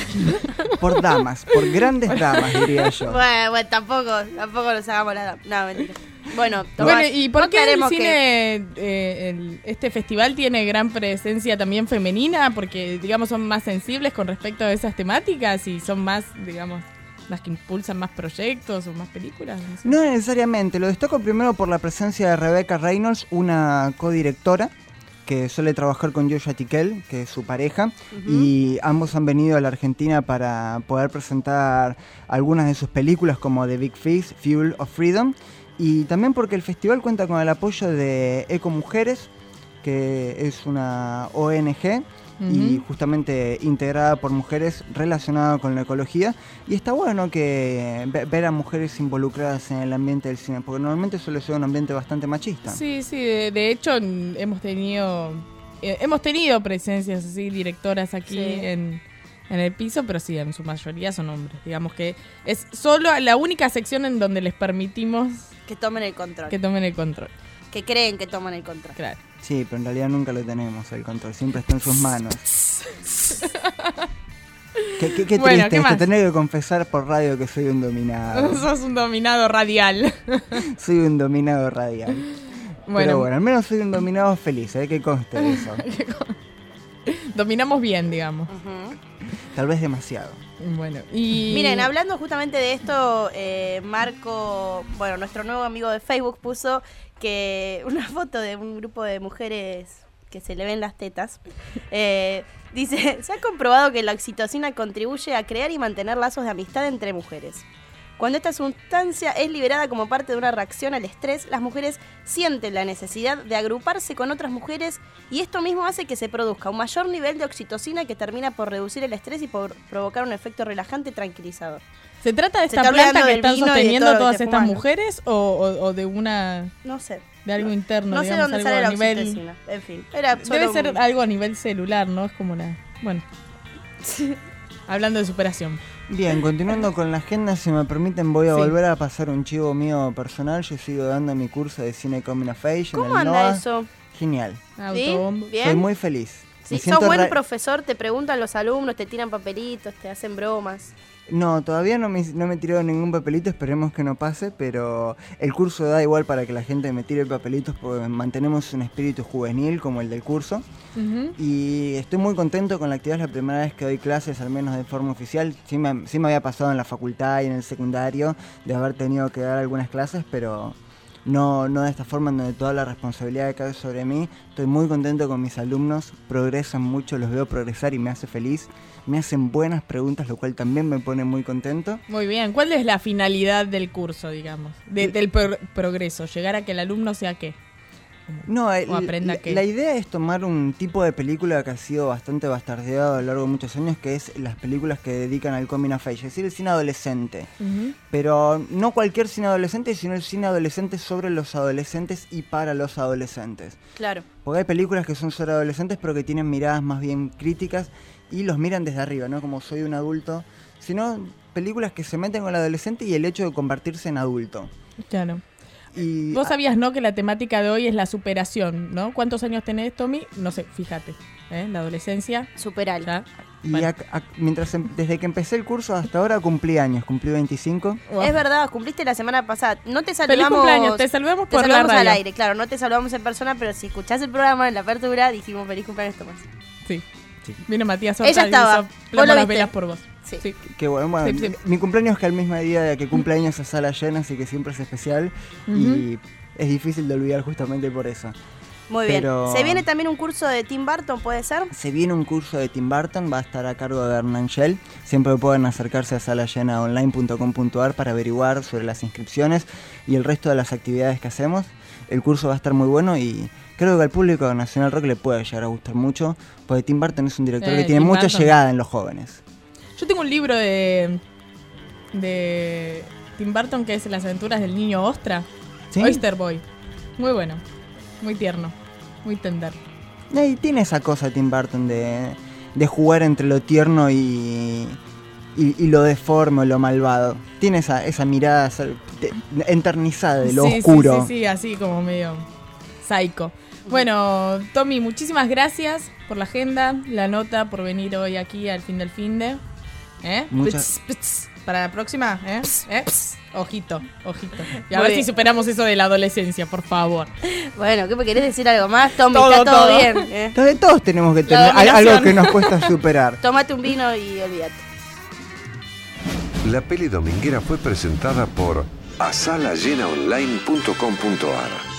Por damas, por grandes damas, diría yo. Bueno, bueno, tampoco, tampoco nos hagamos la... No, mentira. Bueno, Tomás, Bueno, ¿y por no qué el queremos que- cine, eh, el- este festival tiene gran presencia también femenina? Porque, digamos, son más sensibles con respecto a esas temáticas y son más, digamos, las que impulsan más proyectos o más películas. No sé. No necesariamente, lo destaco primero por la presencia de Rebecca Reynolds, una codirectora que suele trabajar con Joshua Tiquel, que es su pareja, Ujú. y ambos han venido a la Argentina para poder presentar algunas de sus películas como The Big Fish, Fuel of Freedom, y también porque el festival cuenta con el apoyo de Eco Mujeres, que es una O N G y Ujú. justamente integrada por mujeres relacionada con la ecología, y está bueno que ve- ver a mujeres involucradas en el ambiente del cine, porque normalmente suele ser un ambiente bastante machista. Sí, sí, de, de hecho n- hemos tenido eh, hemos tenido presencias así, directoras aquí Sí. en, en el piso, pero sí, en su mayoría son hombres. Digamos que es solo la única sección en donde les permitimos Que tomen el control. que tomen el control. Que creen que toman el control. Claro. Sí, pero en realidad nunca lo tenemos el control, siempre está en sus manos. Qué, qué- qué Bueno, triste ¿qué esto, más? tener que confesar por radio que soy un dominado. Sos un dominado radial. Soy un dominado radial. Bueno. Pero bueno, al menos soy un dominado feliz, ¿eh? Que conste de eso. Dominamos bien, digamos. Ujú. Tal vez demasiado. Bueno, y Miren, hablando justamente de esto, eh, Marco, bueno, nuestro nuevo amigo de Facebook puso que una foto de un grupo de mujeres que se le ven las tetas. Eh, dice, se ha comprobado que la oxitocina contribuye a crear y mantener lazos de amistad entre mujeres. Cuando esta sustancia es liberada como parte de una reacción al estrés, las mujeres sienten la necesidad de agruparse con otras mujeres y esto mismo hace que se produzca un mayor nivel de oxitocina que termina por reducir el estrés y por provocar un efecto relajante y tranquilizador. ¿se trata de Se esta está planta olvidando que del están vino y de sosteniendo todo lo que todas te estas fuman, ¿no? mujeres o, o- o de una No sé. de algo interno, No sé digamos, dónde algo sale a la nivel oxitocina. En fin, era debe solo ser un- algo a nivel celular, ¿no? Es como una, bueno, hablando de superación. Bien, continuando con la agenda, si me permiten voy a Sí. volver a pasar un chivo mío personal. Yo sigo dando mi curso de cine Coming of Age en ¿Cómo el anda NOA. eso? Genial. ¿Sí? ¿Bien? Soy muy feliz. Si Me sos siento buen ra- profesor, te preguntan los alumnos, te tiran papelitos, te hacen bromas. No, todavía no me, no me he tirado ningún papelito, esperemos que no pase, pero el curso da igual para que la gente me tire papelitos porque mantenemos un espíritu juvenil como el del curso. Ujú. Y estoy muy contento con la actividad, es la primera vez que doy clases, al menos de forma oficial. Sí me, sí me había pasado en la facultad y en el secundario de haber tenido que dar algunas clases, pero no, no de esta forma en donde toda la responsabilidad cae sobre mí. Estoy muy contento con mis alumnos, progresan mucho, los veo progresar y me hace feliz. Me hacen buenas preguntas, lo cual también me pone muy contento. Muy bien. ¿Cuál es la finalidad del curso, digamos? De- del pro- progreso. ¿Llegar a que el alumno sea qué? No, el- O aprenda la, qué. la idea es tomar un tipo de película que ha sido bastante bastardeado a lo largo de muchos años, que es las películas que dedican al coming of age, es decir, el cine adolescente. Ujú. Pero no cualquier cine adolescente, sino el cine adolescente sobre los adolescentes y para los adolescentes. Claro. Porque hay películas que son sobre adolescentes, pero que tienen miradas más bien críticas y los miran desde arriba, ¿no? Como soy un adulto. Sino películas que se meten con el adolescente y el hecho de convertirse en adulto. Claro. Y Vos sabías, ¿no? Que la temática de hoy es la superación, ¿no? ¿Cuántos años tenés, Tommy? No sé, fíjate. ¿eh? La adolescencia. Superal. ¿Ya? Y Bueno. ac- ac- mientras em- desde que empecé el curso hasta ahora cumplí años, cumplí veinticinco. Es verdad, cumpliste la semana pasada. No te Feliz saludamos. cumpleaños, te saludamos te por la saludamos al radio. aire, claro, no te saludamos en persona, pero si escuchás el programa en la apertura, dijimos feliz cumpleaños, Tomás. Sí. Sí. Vino Matías Horta Ella y estaba. hizo Vos plama lo las viste. velas por vos. Sí. Sí. Que bueno, bueno, Sí, sí. mi cumpleaños que el mismo día de que cumpleaños a sala llena, así que siempre es especial. Y es difícil de olvidar justamente por eso. Muy bien. Pero- Se viene también un curso de Tim Burton, ¿puede ser? Se viene un curso de Tim Burton, va a estar a cargo de Hernán Shell. Siempre pueden acercarse a sala llena online punto com punto a r para averiguar sobre las inscripciones y el resto de las actividades que hacemos. El curso va a estar muy bueno y creo que al público de Nacional Rock le puede llegar a gustar mucho, porque Tim Burton es un director Eh, que tiene Tim mucha Burton. llegada en los jóvenes. Yo tengo un libro de de Tim Burton que es Las aventuras del niño ostra. ¿Sí? Oyster Boy. Muy bueno. Muy tierno. Muy tender. Y tiene esa cosa Tim Burton de, de jugar entre lo tierno y, y, y lo deforme, lo malvado. Tiene esa, esa mirada esa- de- enternizada de lo sí, oscuro. Sí, sí, sí, así como medio psycho. Bueno, Tommy, muchísimas gracias por la agenda, la nota, por venir hoy aquí al fin del fin de. ¿Eh? Muchas- Pts, pts. Para la próxima, ¿eh? ¿Eh? Ojito, ojito. Y a Muy ver bien. si superamos eso de la adolescencia, por favor. Bueno, ¿qué me querés decir algo más, Tommy? Todo, Está todo, todo. bien. ¿eh? Entonces todos tenemos que La tener al- dominación. algo que nos cuesta superar. Tómate un vino y olvídate. La peli dominguera fue presentada por asala llena online punto com punto a r.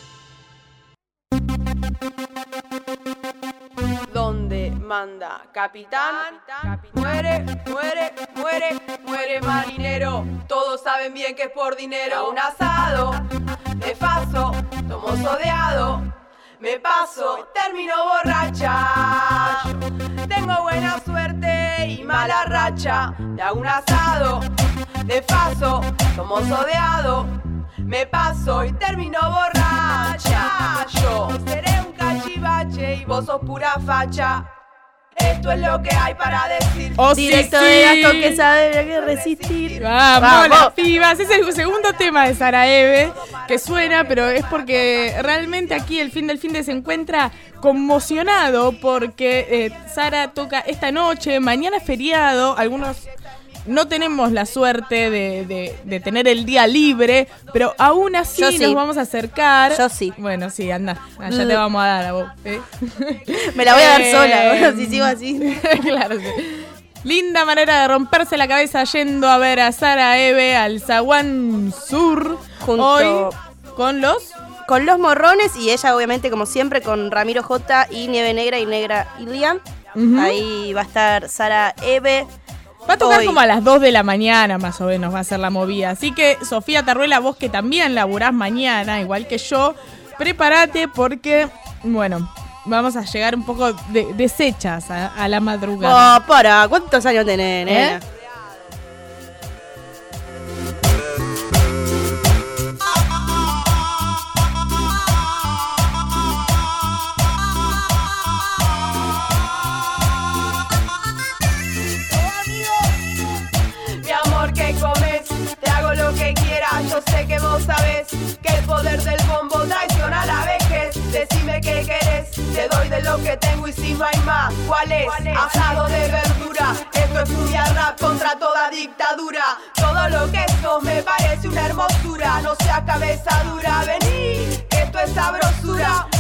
Donde manda capitán, muere, muere, muere, muere marinero. Todos saben bien que es por dinero. Un asado, de paso, tomo sodeado. Me paso, termino borracha. Tengo buena suerte y mala racha. Me hago un asado, de paso, tomo sodeado. Me paso y termino borracha. Yo seré un cachivache y vos sos pura facha. Esto es lo que hay para decir. Oh, sí, Directo sí. de gasto que sabe hay que resistir. Vamos, las pibas. Es el segundo tema de Sara Eve que suena, pero es porque realmente aquí el fin del fin de se encuentra conmocionado porque eh, Sara toca esta noche, mañana es feriado, algunos no tenemos la suerte de, de- de tener el día libre, pero aún así Yo sí. nos vamos a acercar. Yo sí. Bueno, sí, anda, ya te vamos a dar a vos. ¿eh? Me la voy a dar Eh, sola, bueno, si sigo así. claro, sí. Linda manera de romperse la cabeza yendo a ver a Sara Eve al Zaguán Sur. Junto- Hoy con los... Con los morrones y ella obviamente como siempre con Ramiro J y Nieve Negra y Negra Ilian. Ujú. Ahí va a estar Sara Eve. Va a tocar Hoy. como a las dos de la mañana más o menos va a ser la movida. Así que Sofía Tarruela, vos que también laburás mañana, igual que yo, prepárate porque, bueno, vamos a llegar un poco de- deshechas a, a la madrugada. Oh, para, ¿cuántos años tenés, nena? ¿Eh? vos sabés que el poder del bombo traiciona a la vejez. Decime qué querés, te doy de lo que tengo y si no hay más, ¿cuál es? Asado de verdura, esto es furia rap contra toda dictadura. Todo lo que sos me parece una hermosura, no sea cabeza dura, vení, esto es sabrosura.